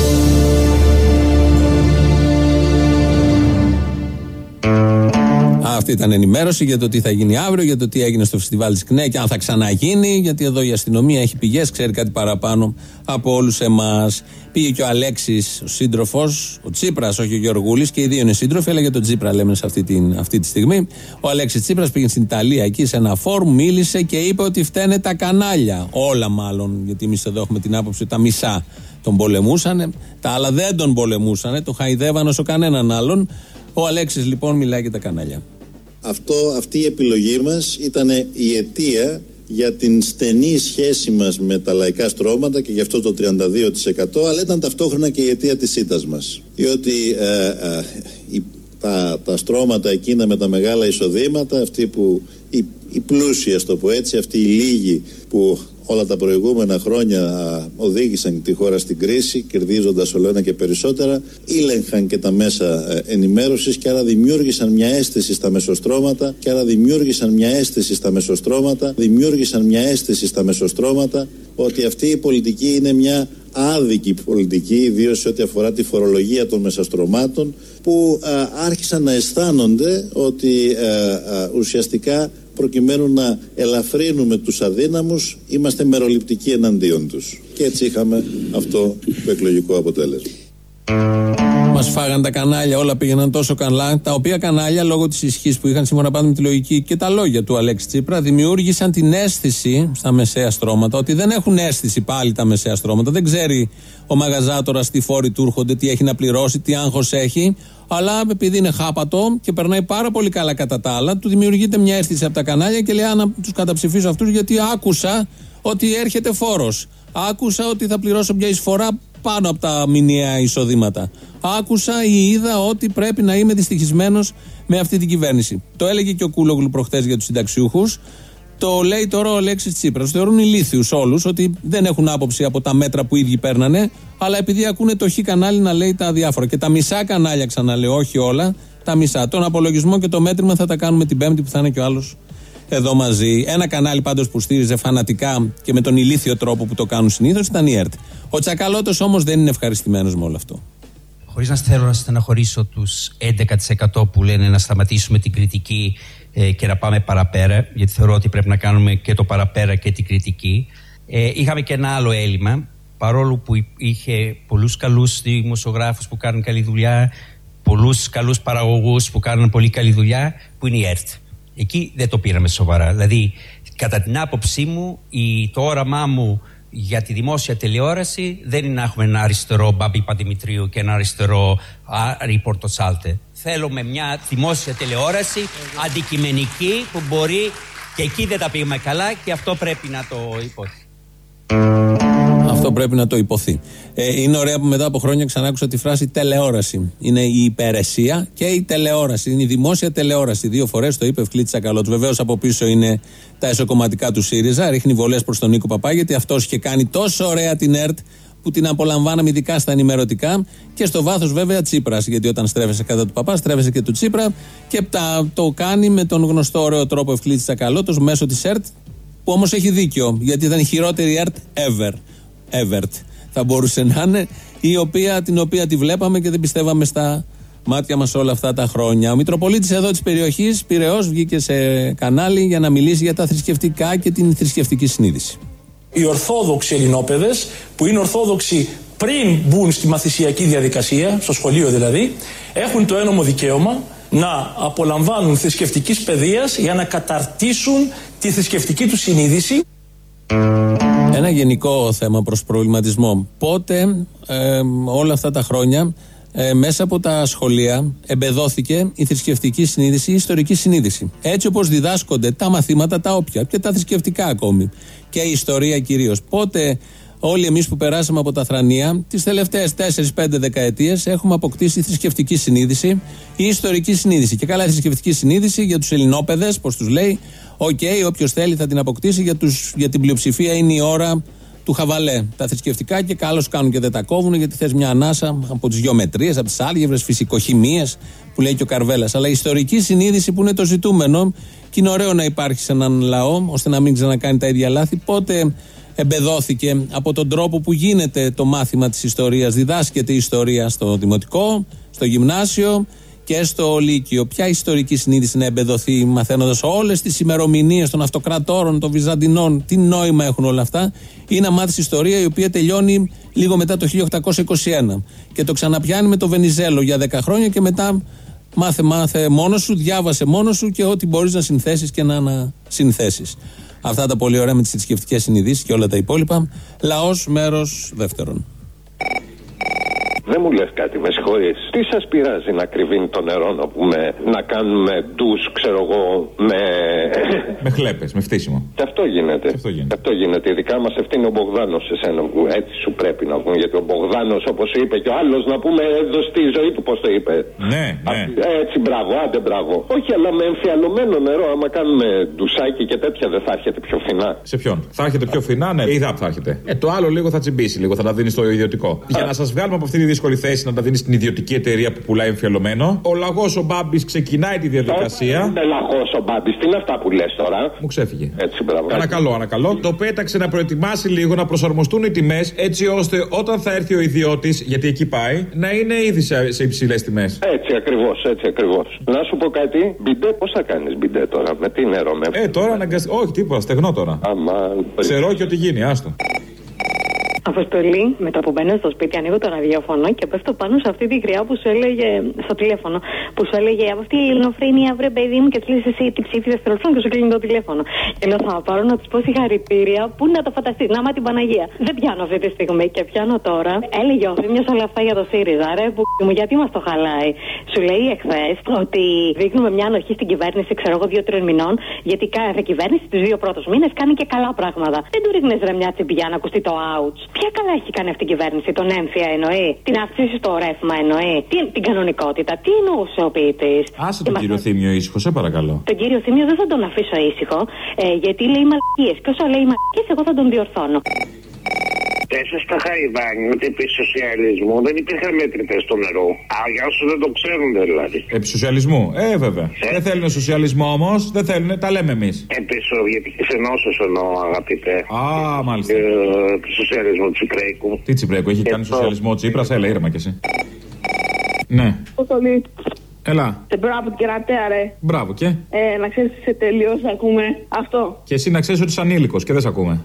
Αυτή ήταν ενημέρωση για το τι θα γίνει αύριο, για το τι έγινε στο φεστιβάλ της ΚΝΕ και αν θα ξαναγίνει, γιατί εδώ η αστυνομία έχει πηγές, ξέρει κάτι παραπάνω από όλους εμάς. Πήγε και ο Αλέξης, ο σύντροφος, ο Τσίπρας, όχι ο Γεωργούλης, και οι δύο είναι σύντροφοι, αλλά για τον Τσίπρα λέμε σε αυτή τη στιγμή. Ο Αλέξης Τσίπρας πήγε στην Ιταλία εκεί σε ένα φόρουμ, μίλησε και είπε ότι φταίνε τα κανάλια. Όλα μάλλον, γιατί εμείς εδώ έχουμε την άποψη ότι τα μισά τον πολεμούσανε, τα άλλα δεν τον πολεμούσανε, τον χαϊδεύαν όσο κανέναν άλλον. Ο Αλέξης λοιπόν μιλάει για τα κανάλια. Αυτή η επιλογή μας ήταν η αιτία για την στενή σχέση μας με τα λαϊκά στρώματα και γι' αυτό το 32%, αλλά ήταν ταυτόχρονα και η αιτία της ήττας μας. Διότι τα στρώματα εκείνα με τα μεγάλα εισοδήματα, αυτοί που οι πλούσιοι, ας το πω έτσι, αυτοί οι λίγοι που όλα τα προηγούμενα χρόνια οδήγησαν τη χώρα στην κρίση, κερδίζοντας όλο ένα και περισσότερα, ήλεγχαν και τα μέσα ενημέρωσης και άρα δημιούργησαν μια αίσθηση στα μεσοστρώματα ότι αυτή η πολιτική είναι μια άδικη πολιτική, ιδίως σε ό,τι αφορά τη φορολογία των μεσαστρωμάτων, που άρχισαν να αισθάνονται ότι ουσιαστικά προκειμένου να ελαφρύνουμε τους αδύναμους είμαστε μεροληπτικοί εναντίον τους. Και έτσι είχαμε αυτό το εκλογικό αποτέλεσμα. Μας φάγαν τα κανάλια, όλα πήγαιναν τόσο καλά, τα οποία κανάλια λόγω της ισχύς που είχαν σύμφωνα πάντα με τη λογική και τα λόγια του Αλέξη Τσίπρα δημιούργησαν την αίσθηση στα μεσαία στρώματα ότι δεν έχουν αίσθηση πάλι τα μεσαία στρώματα. Δεν ξέρει ο μαγαζάτορας τι φόροι του έρχονται, τι έχει να πληρώσει, τι άγχος έχει, αλλά επειδή είναι χάπατο και περνάει πάρα πολύ καλά κατά τα άλλα, του δημιουργείται μια αίσθηση από τα κανάλια και λέει: να τους καταψηφίσω αυτούς γιατί άκουσα ότι έρχεται φόρος. Άκουσα ότι θα πληρώσω μια εισφορά πάνω από τα μηνιαία εισοδήματα. Άκουσα ή είδα ότι πρέπει να είμαι δυστυχισμένος με αυτή την κυβέρνηση. Το έλεγε και ο Κούλογλου προχτές για τους συνταξιούχους. Το λέει τώρα ο Αλέξης Τσίπρας. Θεωρούν ηλίθιους όλους ότι δεν έχουν άποψη από τα μέτρα που οι ίδιοι παίρνανε, αλλά επειδή ακούνε το χ κανάλι να λέει τα διάφορα. Και τα μισά κανάλια, ξαναλέω, όχι όλα, τα μισά. Τον απολογισμό και το μέτρημα θα τα κάνουμε την Πέμπτη που θα είναι και ο άλλος εδώ μαζί. Ένα κανάλι πάντως που στήριζε φανατικά και με τον ηλίθιο τρόπο που το κάνουν συνήθως ήταν η ΕΡΤ. Ο Τσακαλώτος όμως δεν είναι ευχαριστημένος με όλο αυτό. Χωρίς να θέλω να στεναχωρήσω τους 11% που λένε να σταματήσουμε την κριτική και να πάμε παραπέρα, γιατί θεωρώ ότι πρέπει να κάνουμε και το παραπέρα και την κριτική. Είχαμε και ένα άλλο έλλειμμα, παρόλο που είχε πολλούς καλούς δημοσιογράφους που κάνουν καλή δουλειά, πολλούς καλούς παραγωγούς που κάνουν πολύ καλή δουλειά, που είναι η ΕΡΤ. Εκεί δεν το πήραμε σοβαρά. Δηλαδή, κατά την άποψή μου, το όραμά μου για τη δημόσια τηλεόραση δεν είναι να έχουμε ένα αριστερό Μπάμπη Παπαδημητρίου και ένα αριστερό Άρη Πορτοσάλτε. Θέλουμε μια δημόσια τηλεόραση αντικειμενική που μπορεί, και εκεί δεν τα πήγαμε καλά και αυτό πρέπει να το υποθεί. Αυτό πρέπει να το υποθεί. Είναι ωραία που μετά από χρόνια ξανά άκουσα τη φράση τηλεόραση. Είναι η υπηρεσία και η τηλεόραση. Είναι η δημόσια τηλεόραση. 2 φορές το είπε Ευκλήτης Τσακαλώτος. Βεβαίως από πίσω είναι τα εσωκομματικά του ΣΥΡΙΖΑ. Ρίχνει βολές προς τον Νίκο Παπά, γιατί αυτός είχε κάνει τόσο ωραία την ΕΡΤ που την απολαμβάναμε ειδικά στα ενημερωτικά. Και στο βάθος βέβαια Τσίπρας. Γιατί όταν στρέφεσαι κατά του Παπά, στρέφεσαι και του Τσίπρα. Και το κάνει με τον γνωστό ωραίο τρόπο Ευκλήτης Τσακαλώτος μέσω της ΕΡΤ. Που όμως έχει δίκιο, γιατί ήταν η χειρότερη ΕΡΤ ever. Θα μπορούσε να είναι, την οποία τη βλέπαμε και δεν πιστεύαμε στα μάτια μας όλα αυτά τα χρόνια. Ο Μητροπολίτης εδώ της περιοχής, Πειραιώς, βγήκε σε κανάλι για να μιλήσει για τα θρησκευτικά και την θρησκευτική συνείδηση. Οι ορθόδοξοι Ελληνόπαιδες, που είναι ορθόδοξοι πριν μπουν στη μαθησιακή διαδικασία, στο σχολείο δηλαδή, έχουν το ένομο δικαίωμα να απολαμβάνουν θρησκευτικής παιδείας για να καταρτήσουν τη θρησκευτική του συνείδηση. Ένα γενικό θέμα προς προβληματισμό. Πότε όλα αυτά τα χρόνια μέσα από τα σχολεία εμπεδώθηκε η θρησκευτική συνείδηση, η ιστορική συνείδηση. Έτσι όπως διδάσκονται τα μαθήματα τα όποια και τα θρησκευτικά ακόμη και η ιστορία κυρίως. Πότε όλοι εμείς που περάσαμε από τα θρανία τις τελευταίες 4-5 δεκαετίες έχουμε αποκτήσει θρησκευτική συνείδηση ή ιστορική συνείδηση. Και καλά, η θρησκευτική συνείδηση για τους Ελληνόπαιδες, πώς τους λέει, όποιος θέλει θα την αποκτήσει, για την πλειοψηφία είναι η ώρα του χαβαλέ. Τα θρησκευτικά και καλώς κάνουν και δεν τα κόβουν, γιατί θες μια ανάσα από τις γεωμετρίες, από τις άλγευρες, φυσικοχημίες που λέει και ο Καρβέλας. Αλλά η ιστορική συνείδηση που είναι το ζητούμενο, και είναι ωραίο να υπάρχει σε έναν λαό, ώστε να μην ξανακάνει τα ίδια λάθη. Πότε εμπεδώθηκε από τον τρόπο που γίνεται το μάθημα της ιστορίας, διδάσκεται η ιστορία στο δημοτικό, στο γυμνάσιο και στο λύκειο. Ποια ιστορική συνείδηση να εμπεδοθεί μαθαίνοντας όλες τις ημερομηνίες των αυτοκρατόρων, των Βυζαντινών, τι νόημα έχουν όλα αυτά, ή να μάθεις ιστορία η οποία τελειώνει λίγο μετά το 1821 και το ξαναπιάνει με το Βενιζέλο για 10 χρόνια και μετά μάθε μόνος σου, διάβασε μόνος σου και ό,τι μπορείς να συνθέσεις και να ανασυνθέσεις. Αυτά τα πολύ ωραία με τις θρησκευτικές συνειδήσεις και όλα τα υπόλοιπα. Λαός, μέρος δεύτερον. Δεν μου λες κάτι, με συγχωρείς. Τι σας πειράζει να κρυβίνει το νερό, να πούμε, να κάνουμε ντους, ξέρω εγώ, με χλέπες, με φτύσιμο. Και αυτό γίνεται. Αυτό γίνεται. Ειδικά μας ευθύνει ο Μπογδάνος σε σένα, που έτσι σου πρέπει να πούμε. Γιατί ο Μπογδάνος, όπως είπε και ο άλλος, να πούμε, έδωσε τη ζωή του, πώς το είπε. Ναι. Έτσι, μπράβο, άντε μπράβο. Όχι, αλλά με εμφιαλωμένο νερό, άμα κάνουμε ντουσάκι και τέτοια, δεν θα έρχεται πιο φθηνά. Σε ποιον? Θα έρχεται πιο φθηνά, ναι. Η ΔΑΠ θα έρχεται. Το άλλο λίγο θα τσιμπήσει, λίγο θα τα δίνει στο ιδιωτικό. Για να σας βγάλουμε από αυτή τη δύσκολη δύσκολη θέση να τα δίνει στην ιδιωτική εταιρεία που πουλάει εμφιαλωμένο. Ο λαγός ο Μπάμπης ξεκινάει τη διαδικασία. Είναι λαγός ο Μπάμπης, τι είναι αυτά που λες τώρα. Μου ξέφυγε. Έτσι, μπράβο. Ανακαλώ. Το πέταξε να προετοιμάσει λίγο, να προσαρμοστούν οι τιμές, έτσι ώστε όταν θα έρθει ο ιδιώτης, γιατί εκεί πάει, να είναι ήδη σε υψηλές τιμές. Έτσι ακριβώς. Να σου πω κάτι, μπιντέ, πώς θα κάνεις μπιντέ τώρα, με τι νερό, τώρα αναγκαστικά. Όχι, τίποτα, στεγνό τώρα. Ξέρω και ό,τι γίνει, άστο. Αποστολή, με το που μπαίνω στο σπίτι, ανοίγω το ραδιόφωνο και πέφτω πάνω σε αυτή τη γριά που σου έλεγε στο τηλέφωνο. Που σου έλεγε από αυτή η ελληνοφρένεια, βρε παιδί μου, και του λες εσύ τι ψήφισες στο και σου κλείνει το τηλέφωνο. Και λέω θα πάρω να του πω συγχαρητήρια, πού να το φανταστείς, να μα την Παναγία. Δεν πιάνω αυτή τη στιγμή και πιάνω τώρα. Έλεγε ο Θήμιος όλα αυτά για το ΣΥΡΙΖΑ, ρε που μου, γιατί μας το χαλάει. Σου λέει εχθές ότι δείχνουμε μια ανοχή στην κυβέρνηση, ξέρω εγώ, 2-3 μηνών, γιατί κάθε κυβέρνηση τους 2 πρώτους μήνες κάνει και καλά πράγματα. Δεν του ρίχνες ρε μια τσιμπιά να ακουστεί το ouch. Ποια καλά έχει κάνει αυτή η κυβέρνηση, τον έμφυα εννοεί, την αύξηση στο ρεύμα εννοεί, την κανονικότητα, τι εννοούσε ο ποιητής. Άσε τον κύριο Θήμιο ήσυχο, σε παρακαλώ. Τον κύριο Θήμιο δεν θα τον αφήσω ήσυχο, γιατί λέει μαλακίες. Και όσο λέει μαλακίες, εγώ θα τον διορθώνω. Μέσα στα Χαϊβάνια, ούτε επί σοσιαλισμού, δεν υπήρχαν μέτρητες στο νερό. Για όσους δεν το ξέρουν δηλαδή. Επί σοσιαλισμού, βέβαια. Δεν θέλουν σοσιαλισμό όμως, δεν θέλουν, τα λέμε εμείς. Επί σοβιετικής ενώσεως εννοώ, αγαπητέ. Μάλιστα. Επί σοσιαλισμού Τσιπρέικου. Τι Τσιπρέικου, έχει κάνει σοσιαλισμό Τσίπρας, έλα ήρεμα κι εσύ. Ναι. Αποστολή. Έλα. Μπράβο την κερατέα, ρε. Μπράβο και. Να ξέρεις είσαι τελείως, ακούμε αυτό. Και εσύ να ξέρεις ότι είσαι ανήλικος και δεν σε ακούμε.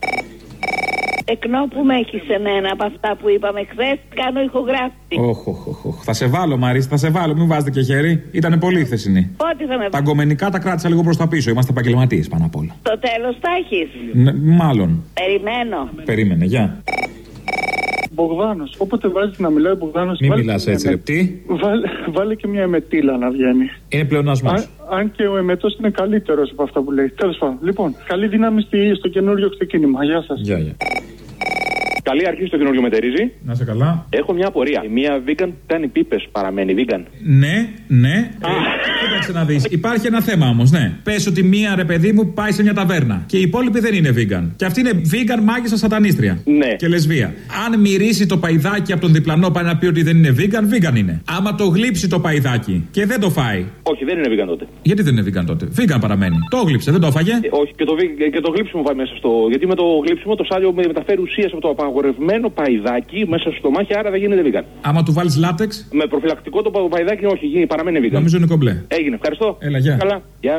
Εκνό που με έχεις σε μένα από αυτά που είπαμε χθες, κάνω ηχογράφηση. Θα σε βάλω, Μαρίς, θα σε βάλω. Μην βάζετε και χέρι. Ήτανε πολύ χθεσινή. Πότε θα με Τα αγκομενικά τα κράτησα λίγο προς τα πίσω. Είμαστε επαγγελματίες πάνω απ' όλα. Το τέλος θα έχεις. Ναι, μάλλον. Περιμένω. Περίμενε, γεια. Μπογδάνος. Όποτε βάζεις να μιλάει ο Μπογδάνος. Μην μιλάς έτσι, ρε. Τι? Βάλε και μια εμετήλα να βγαίνει. Είναι πλεονασμός. Αν και ο εμετός είναι καλύτερος από αυτά που λέει. Τέλος πάντων. Λοιπόν, καλή δύναμη στο καινούριο ξεκίνημα. Γεια σας. Γεια. Καλή αρχή στο καινούριο μετερίζει. Να σε καλά. Έχω μια απορία. Μία vegan που κάνει πίπες παραμένει vegan. Ναι. Κοίταξε να δεις. Υπάρχει ένα θέμα όμως, ναι. Πες ότι μία ρε παιδί μου πάει σε μια ταβέρνα και οι υπόλοιποι δεν είναι vegan. Και αυτή είναι vegan μάγισσα σατανίστρια. Ναι. Και λεσβία. Αν μυρίσει το παϊδάκι από τον διπλανό πάει να πει ότι δεν είναι vegan είναι. Άμα το γλύψει το παϊδάκι και δεν το φάει. Όχι, δεν είναι vegan τότε. Γιατί δεν είναι vegan τότε? Vegan παραμένει. Το γλύψε, δεν το έφαγε. Όχι, και το γλύψιμο πάει μέσα στο. Γιατί με το γλύψιμο το σάλιο μεταφέρει ουσίες από το απαγορευμένο παϊδάκι μέσα στο στομάχι, άρα δεν γίνεται vegan. Άμα του βάλεις λάτεξ. Με προφυλακτικό το παϊδάκι, όχι, παραμένει vegan. Νομίζω είναι κομπλέ. Έγινε, ευχαριστώ. Έλα, γεια. Καλά, γεια.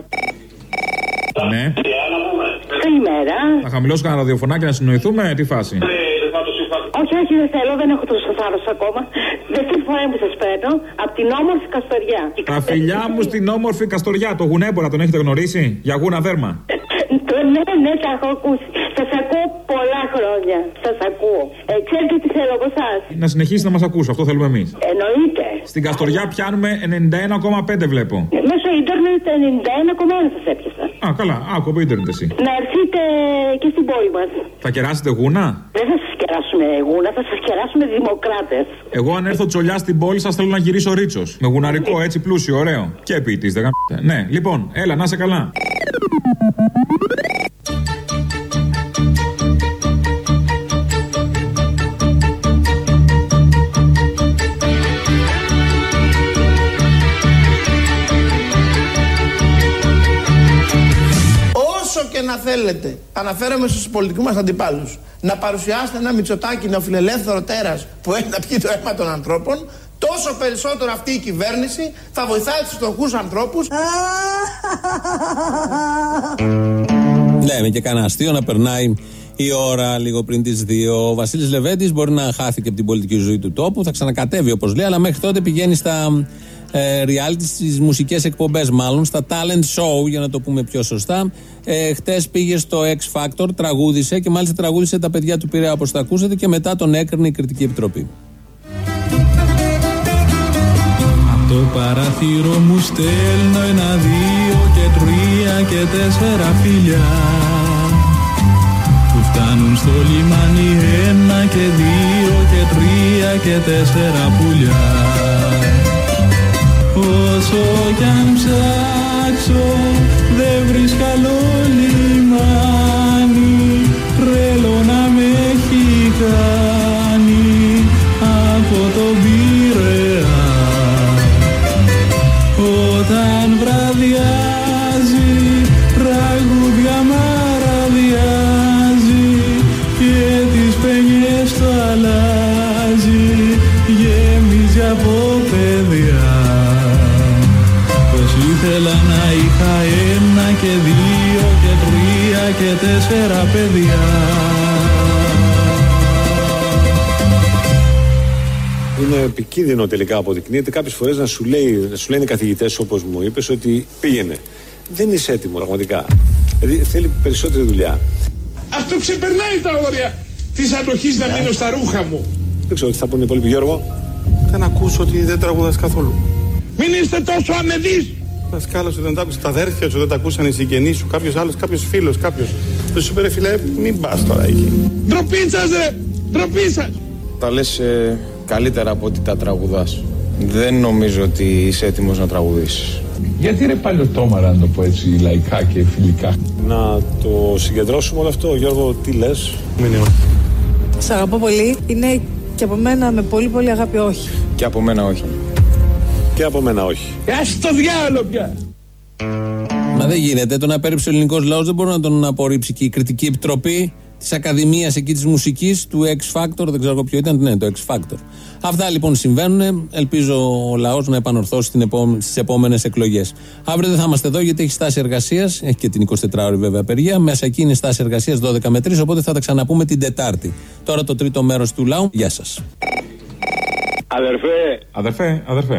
Ναι. Καλημέρα. Θα χαμηλώσω κανένα ραδιοφωνάκι να συνοηθούμε, τι φάση? Όχι, δεν θέλω, δεν έχω τόσο θάρρος ακόμα. Δεύτερη φορά που σας παίρνω από την όμορφη Καστοριά. Τα φιλιά μου στην όμορφη Καστοριά, το γουνέμπορα τον έχετε γνωρίσει? Για γούνα δέρμα. Ναι, τα έχω ακούσει. Σας ακούω πολλά χρόνια. Σας ακούω. Ξέρετε τι θέλω από εσάς? Να συνεχίσει να μας ακούσει, αυτό θέλουμε εμείς. Εννοείται. Στην Καστοριά πιάνουμε 91,5 βλέπω. Μέσω ίντερνετ 91,1 σας έπιασα. Καλά, άκου από ίντερνετ εσύ. Να έρθετε και στην πόλη μας. Θα κεράσετε γούνα? Δεν θα σας κεράσουμε γούνα, θα σας κεράσουμε δημοκράτες. Εγώ αν έρθω τσολιά στην πόλη σας θέλω να γυρίσω ρίτσος. Με γουναρικό έτσι πλούσιο, ωραίο. Και ποιητής, δεν γαμπ***. Ναι, λοιπόν, έλα, να είσαι καλά. Και να θέλετε, αναφέρομαι στους πολιτικούς μας αντιπάλους, να παρουσιάσετε ένα Μητσοτάκη νεοφιλελεύθερο τέρας που έχει να πιει το αίμα των ανθρώπων, τόσο περισσότερο αυτή η κυβέρνηση θα βοηθάει τους φτωχούς ανθρώπους. Ναι, και κανένα αστείο να περνάει η ώρα λίγο πριν τις 2. Ο Βασίλης Λεβέντης μπορεί να χάθηκε από την πολιτική ζωή του τόπου, θα ξανακατέβει όπως λέει, αλλά μέχρι τότε πηγαίνει στα reality, στις μουσικές εκπομπές μάλλον, στα talent show για να το πούμε πιο σωστά. Χτες πήγε στο X Factor, τραγούδισε και μάλιστα τραγούδισε τα παιδιά του Πειραιά όπως τα ακούσατε και μετά τον έκρινε η Κριτική Επιτροπή. Από το παράθυρο μου στέλνω 1, 2 και 3 και 4 φιλιά που φτάνουν στο λιμάνι 1 και 2 και 3 και 4 πουλιά. Όσο κι αν ψάξω δεν βρίσκω άλλο λιμάνι, τρέλο να με έχει κάνει από το όταν βραδιάζει, τραγούδια μαραδιάζει και τις παινιές το αλλάζει, γέμιζε από παιδιά. Πως ήθελα να είχα 1 και 2 και 3 και 4 παιδιά. Είναι επικίνδυνο τελικά, αποδεικνύεται κάποιες φορές να σου λένε οι καθηγητές, όπως μου είπες, ότι πήγαινε. Δεν είσαι έτοιμο πραγματικά. Δηλαδή θέλει περισσότερη δουλειά. Αυτό ξεπερνάει τα όρια της αντοχής να μείνω στα ρούχα μου. Δεν ξέρω τι θα πούνε οι υπόλοιποι, Γιώργο. Δεν ακούσω ότι δεν τραγουδάς καθόλου. Μην είστε τόσο αμεδείς. Δασκάλα σου δεν τα άκουσε, τα αδέρφια σου δεν τα ακούσαν, οι συγγενείς σου, κάποιος άλλος, κάποιος φίλος, κάποιος. Δεν σου είπε ρε φίλε, μην πας τώρα εκεί. Ντροπή σας ρε, ντροπή σας. Τα λες καλύτερα από ότι τα τραγουδάς. Δεν νομίζω ότι είσαι έτοιμος να τραγουδήσεις. Γιατί ρε παλιωτόμαρα, να το πω έτσι λαϊκά και φιλικά. Να το συγκεντρώσουμε όλο αυτό, Γιώργο, τι λες? Μήνυμα. Σ' αγαπώ πολύ. Είναι και από μένα με πολύ πολύ αγάπη όχι. Και από μένα όχι. Και από μένα όχι. Ας το διάλογο πια. Μα δεν γίνεται. Τον απέρριψε ο ελληνικός λαός, δεν μπορεί να τον απορρίψει και η κριτική επιτροπή της Ακαδημίας εκεί της μουσικής, του X Factor, δεν ξέρω ποιο ήταν, ναι, το X Factor. Αυτά λοιπόν συμβαίνουν. Ελπίζω ο λαός να επανορθώσει στις επόμενες εκλογές. Αύριο δεν θα είμαστε εδώ γιατί έχει στάση εργασίας, έχει και την 24ωρη βέβαια απεργία. Μέσα εκεί είναι στάση εργασίας 12 με 3, οπότε θα τα ξαναπούμε την Τετάρτη. Τώρα το τρίτο μέρος του λαού. Γεια σας. Αδερφέ.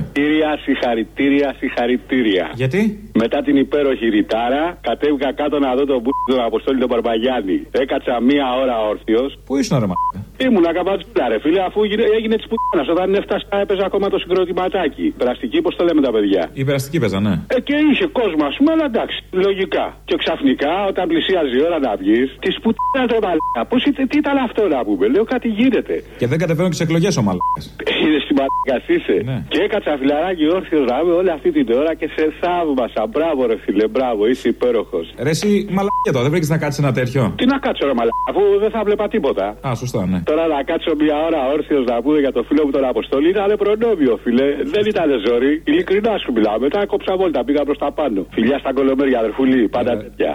Συγχαρητήρια. Γιατί? Μετά την υπέροχη ρητάρα, κατέβηκα κάτω να δω τον τον Αποστόλη τον Μπαρμπαγιάννη. Έκατσα 1 ώρα όρθιος. Πού ήσουν ρε μαλάκα? Ήμουνα καμπατζούλα ρε φίλε, αφού έγινε της πουτάνας. Όταν έφτασα έπαιζα ακόμα το συγκροτηματάκι. Περαστική, πώς το λέμε τα παιδιά. Η περαστική παίζα, ναι. Και είχε κόσμο, ας πούμε, αλλά εντάξει, λογικά. Και ξαφνικά, όταν πλησίαζε η ώρα να βγεις, της πουτάνας ρε μαλάκα. Τι ήταν αυτό να πούμε, λέω κάτι γίνεται. Και δεν κατεβαίνουν και σε εκλογές ο μαλάκας. Είναι στην μαλάκα είσαι. Ναι. Και έκατσα φιλαράκι όρθιος να είμαι όλη αυτή την ώρα και σε θαύμασα. Μπράβο ρε φίλε, μπράβο, είσαι υπέροχος. Ρε εσύ μαλάκια τώρα, δεν βρήκες να κάτσεις ένα τέτοιο? Τι να κάτσω ρε μαλάκα, αφού δεν θα βλέπα τίποτα. Α, σωστά, ναι. Τώρα να κάτσω 1 ώρα όρθιος να πούμε για το φίλο μου τον Αποστόλη ήταν προνόμιο φίλε. Δεν ήταν ζόρι, ειλικρινά σου μιλάω. Μετά κόψα βόλτα, πήγα προς τα πάνω. Φιλιά στα κολομέρια, αδερφούλη, πάντα τέτοια.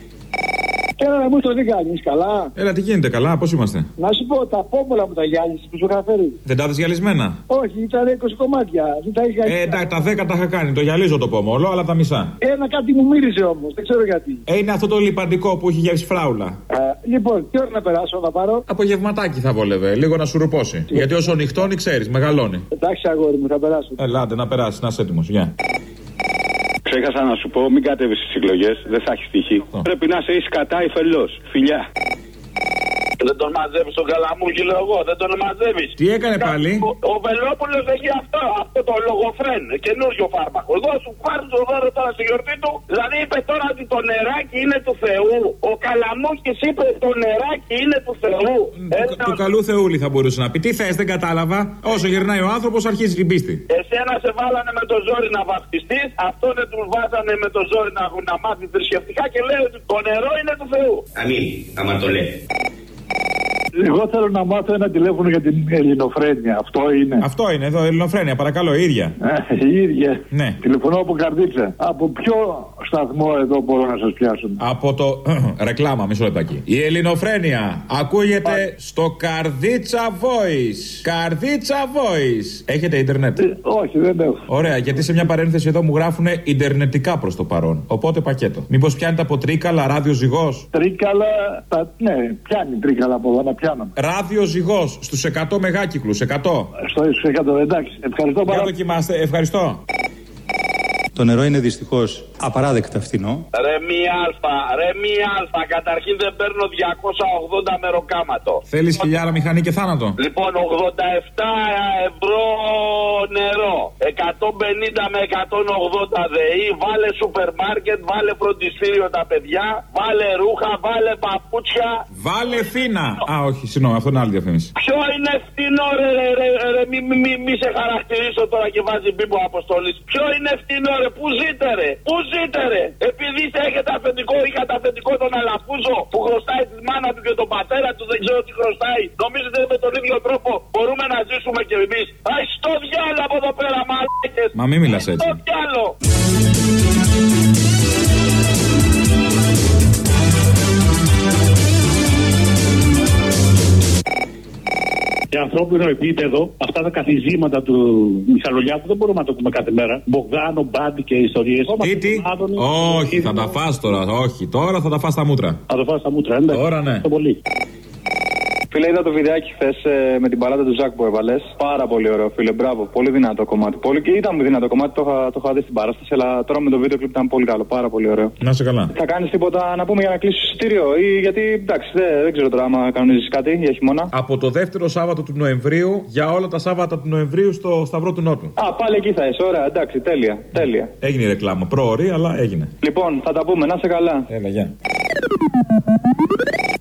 Έλα μου το τι κάνεις, καλά. Έλα, τι γίνεται, καλά, πώς είμαστε? Να σου πω, τα πόμολα που τα γυάλισες που σου είχα φέρει. Δεν τα είχες γυαλισμένα? Όχι, ήταν 20 κομμάτια. Δεν τα είχα εντάξει, τα 10 τα είχα κάνει. Το γυαλίζω το πόμολο, αλλά τα μισά. Ένα κάτι μου μύριζε όμως, δεν ξέρω γιατί. Είναι αυτό το λιπαντικό που έχει γεύση φράουλα. Λοιπόν, τι ώρα να περάσω, να πάρω? Απογευματάκι θα βόλευε, λίγο να σου ρουπώσει. Γιατί όσο νυχτώνει, ξέρεις, μεγαλώνει. Εντάξει, αγόρι μου, θα περάσω. Ελάτε να περάσει, να είσαι έτοιμος, γεια. Ξέχασα να σου πω, μην κατέβεις στις εκλογές, δεν θα έχει τύχη. Πρέπει να είσαι κατά ή φελός. Φιλιά. Δεν τον μαζεύεις τον Καλαμούκι, λέω εγώ, δεν τον μαζεύεις. Τι έκανε πάλι? Ο Βελόπουλος έχει αυτό το λογοφρέν, καινούριο φάρμακο. Εγώ σου πάρω το δώρο τώρα στη γιορτή του. Δηλαδή είπε τώρα ότι το νεράκι είναι του Θεού. Ο Καλαμούκης είπε το νεράκι είναι του Θεού. Του καλού Θεούλη θα μπορούσε να πει. Τι θες, δεν κατάλαβα. Όσο γυρνάει ο άνθρωπος αρχίζει την πίστη. Εσένα σε βάλανε με το ζόρι να βαπτιστείς, αυτόν του βάζανε με το ζόρι να μάθει θρησκευτικά και λέει ότι το νερό είναι του Θεού. Αμήν, άμα το λέει. Εγώ θέλω να μάθω ένα τηλέφωνο για την Ελληνοφρένεια. Αυτό είναι? Αυτό είναι εδώ, Ελληνοφρένεια, παρακαλώ, η ίδια. Η ίδια. Ναι. Τηλεφωνώ από Καρδίτσα. Από ποιο σταθμό εδώ μπορώ να σας πιάσω? Από το. Ρεκλάμα, μισό λεπτάκι. Η Ελληνοφρένεια ακούγεται στο Καρδίτσα Voice. Καρδίτσα Voice. Έχετε ίντερνετ? Όχι, δεν έχω. Ωραία, γιατί σε μια παρένθεση εδώ μου γράφουν ιντερνετικά προς το παρόν. Οπότε πακέτο. Μήπως πιάνετε από Τρίκαλα, ράδιο Ζυγός? Τρίκαλα, ναι, πιάνει Τρίκαλα από εδώ να πιάνω. Ράδιο Ζυγός στους 100 μεγάκυκλους, 100. Στους 100, εντάξει. Ευχαριστώ πάρα πολύ. Για δοκιμάστε, ευχαριστώ. Το νερό είναι δυστυχώς απαράδεκτα φθηνό. Ρε μία αλφα, καταρχήν δεν παίρνω 280 μεροκάματο. Θέλεις χιλιάρα μηχανή και θάνατο? Λοιπόν, 87 ευρώ νερό, 150 με 180 ΔΕΗ, βάλε σούπερ μάρκετ, βάλε φροντιστήριο τα παιδιά, βάλε ρούχα, βάλε παπούτσια. Βάλε φίνα. Α, όχι, συγγνώμη, αυτό είναι άλλη διαφήμιση. Ποιο είναι φθηνό, ρε, μη σε χαρακτηρίσω τώρα και βάζει μπίμπο Αποστόλης. Ποιο είναι φθηνό, ρε, πού ζείτε, ρε, πού ζείτε, ρε. Επειδή έχετε αφεντικό ή καταφεντικό τον Αλαφούζο που χρωστάει τη μάνα του και τον πατέρα του, δεν ξέρω τι χρωστάει. Νομίζετε με τον ίδιο τρόπο μπορούμε να ζήσουμε κι εμείς? Αϊ, στο διάλο από εδώ πέρα, μαλάκες. Μα μη μιλάς έτσι. Στο διάλο. Σε ανθρώπινο επίπεδο, αυτά τα καθιζήματα του Μιχαλολιάκου δεν μπορούμε να το πούμε κάθε μέρα. Μπογδάνο, Μπάντι και ιστορίες. Τι. Όχι, θα τα φας τώρα. Όχι, τώρα θα τα φας στα μούτρα. Θα τα φας στα μούτρα, εντάξει. Τώρα ναι. Πολύ. Φίλε, είδα το βιντεάκι χθες με την παράτα του Ζακ που έβαλες. Πάρα πολύ ωραίο, φίλε. Μπράβο. Πολύ δυνατό κομμάτι. Και ήταν δυνατό κομμάτι, το είχα δει στην παράσταση. Αλλά τώρα με το βίντεο κλιπ ήταν πολύ καλό. Πάρα πολύ ωραίο. Να είσαι καλά. Θα κάνεις τίποτα να πούμε για να κλείσεις εισιτήριο? Ή γιατί εντάξει, δεν ξέρω τώρα άμα κανονίζεις κάτι για χειμώνα. Από το δεύτερο Σάββατο του Νοεμβρίου για όλα τα Σάββατα του Νοεμβρίου στο Σταυρό του Νότου. Πάλι εκεί θα είσαι. Ωραία, εντάξει, τέλεια. Έγινε η ρεκλάμα. Πρόωρη, αλλά έγινε. Λοιπόν, θα τα πούμε. Να είσαι καλά. Έλα, γεια.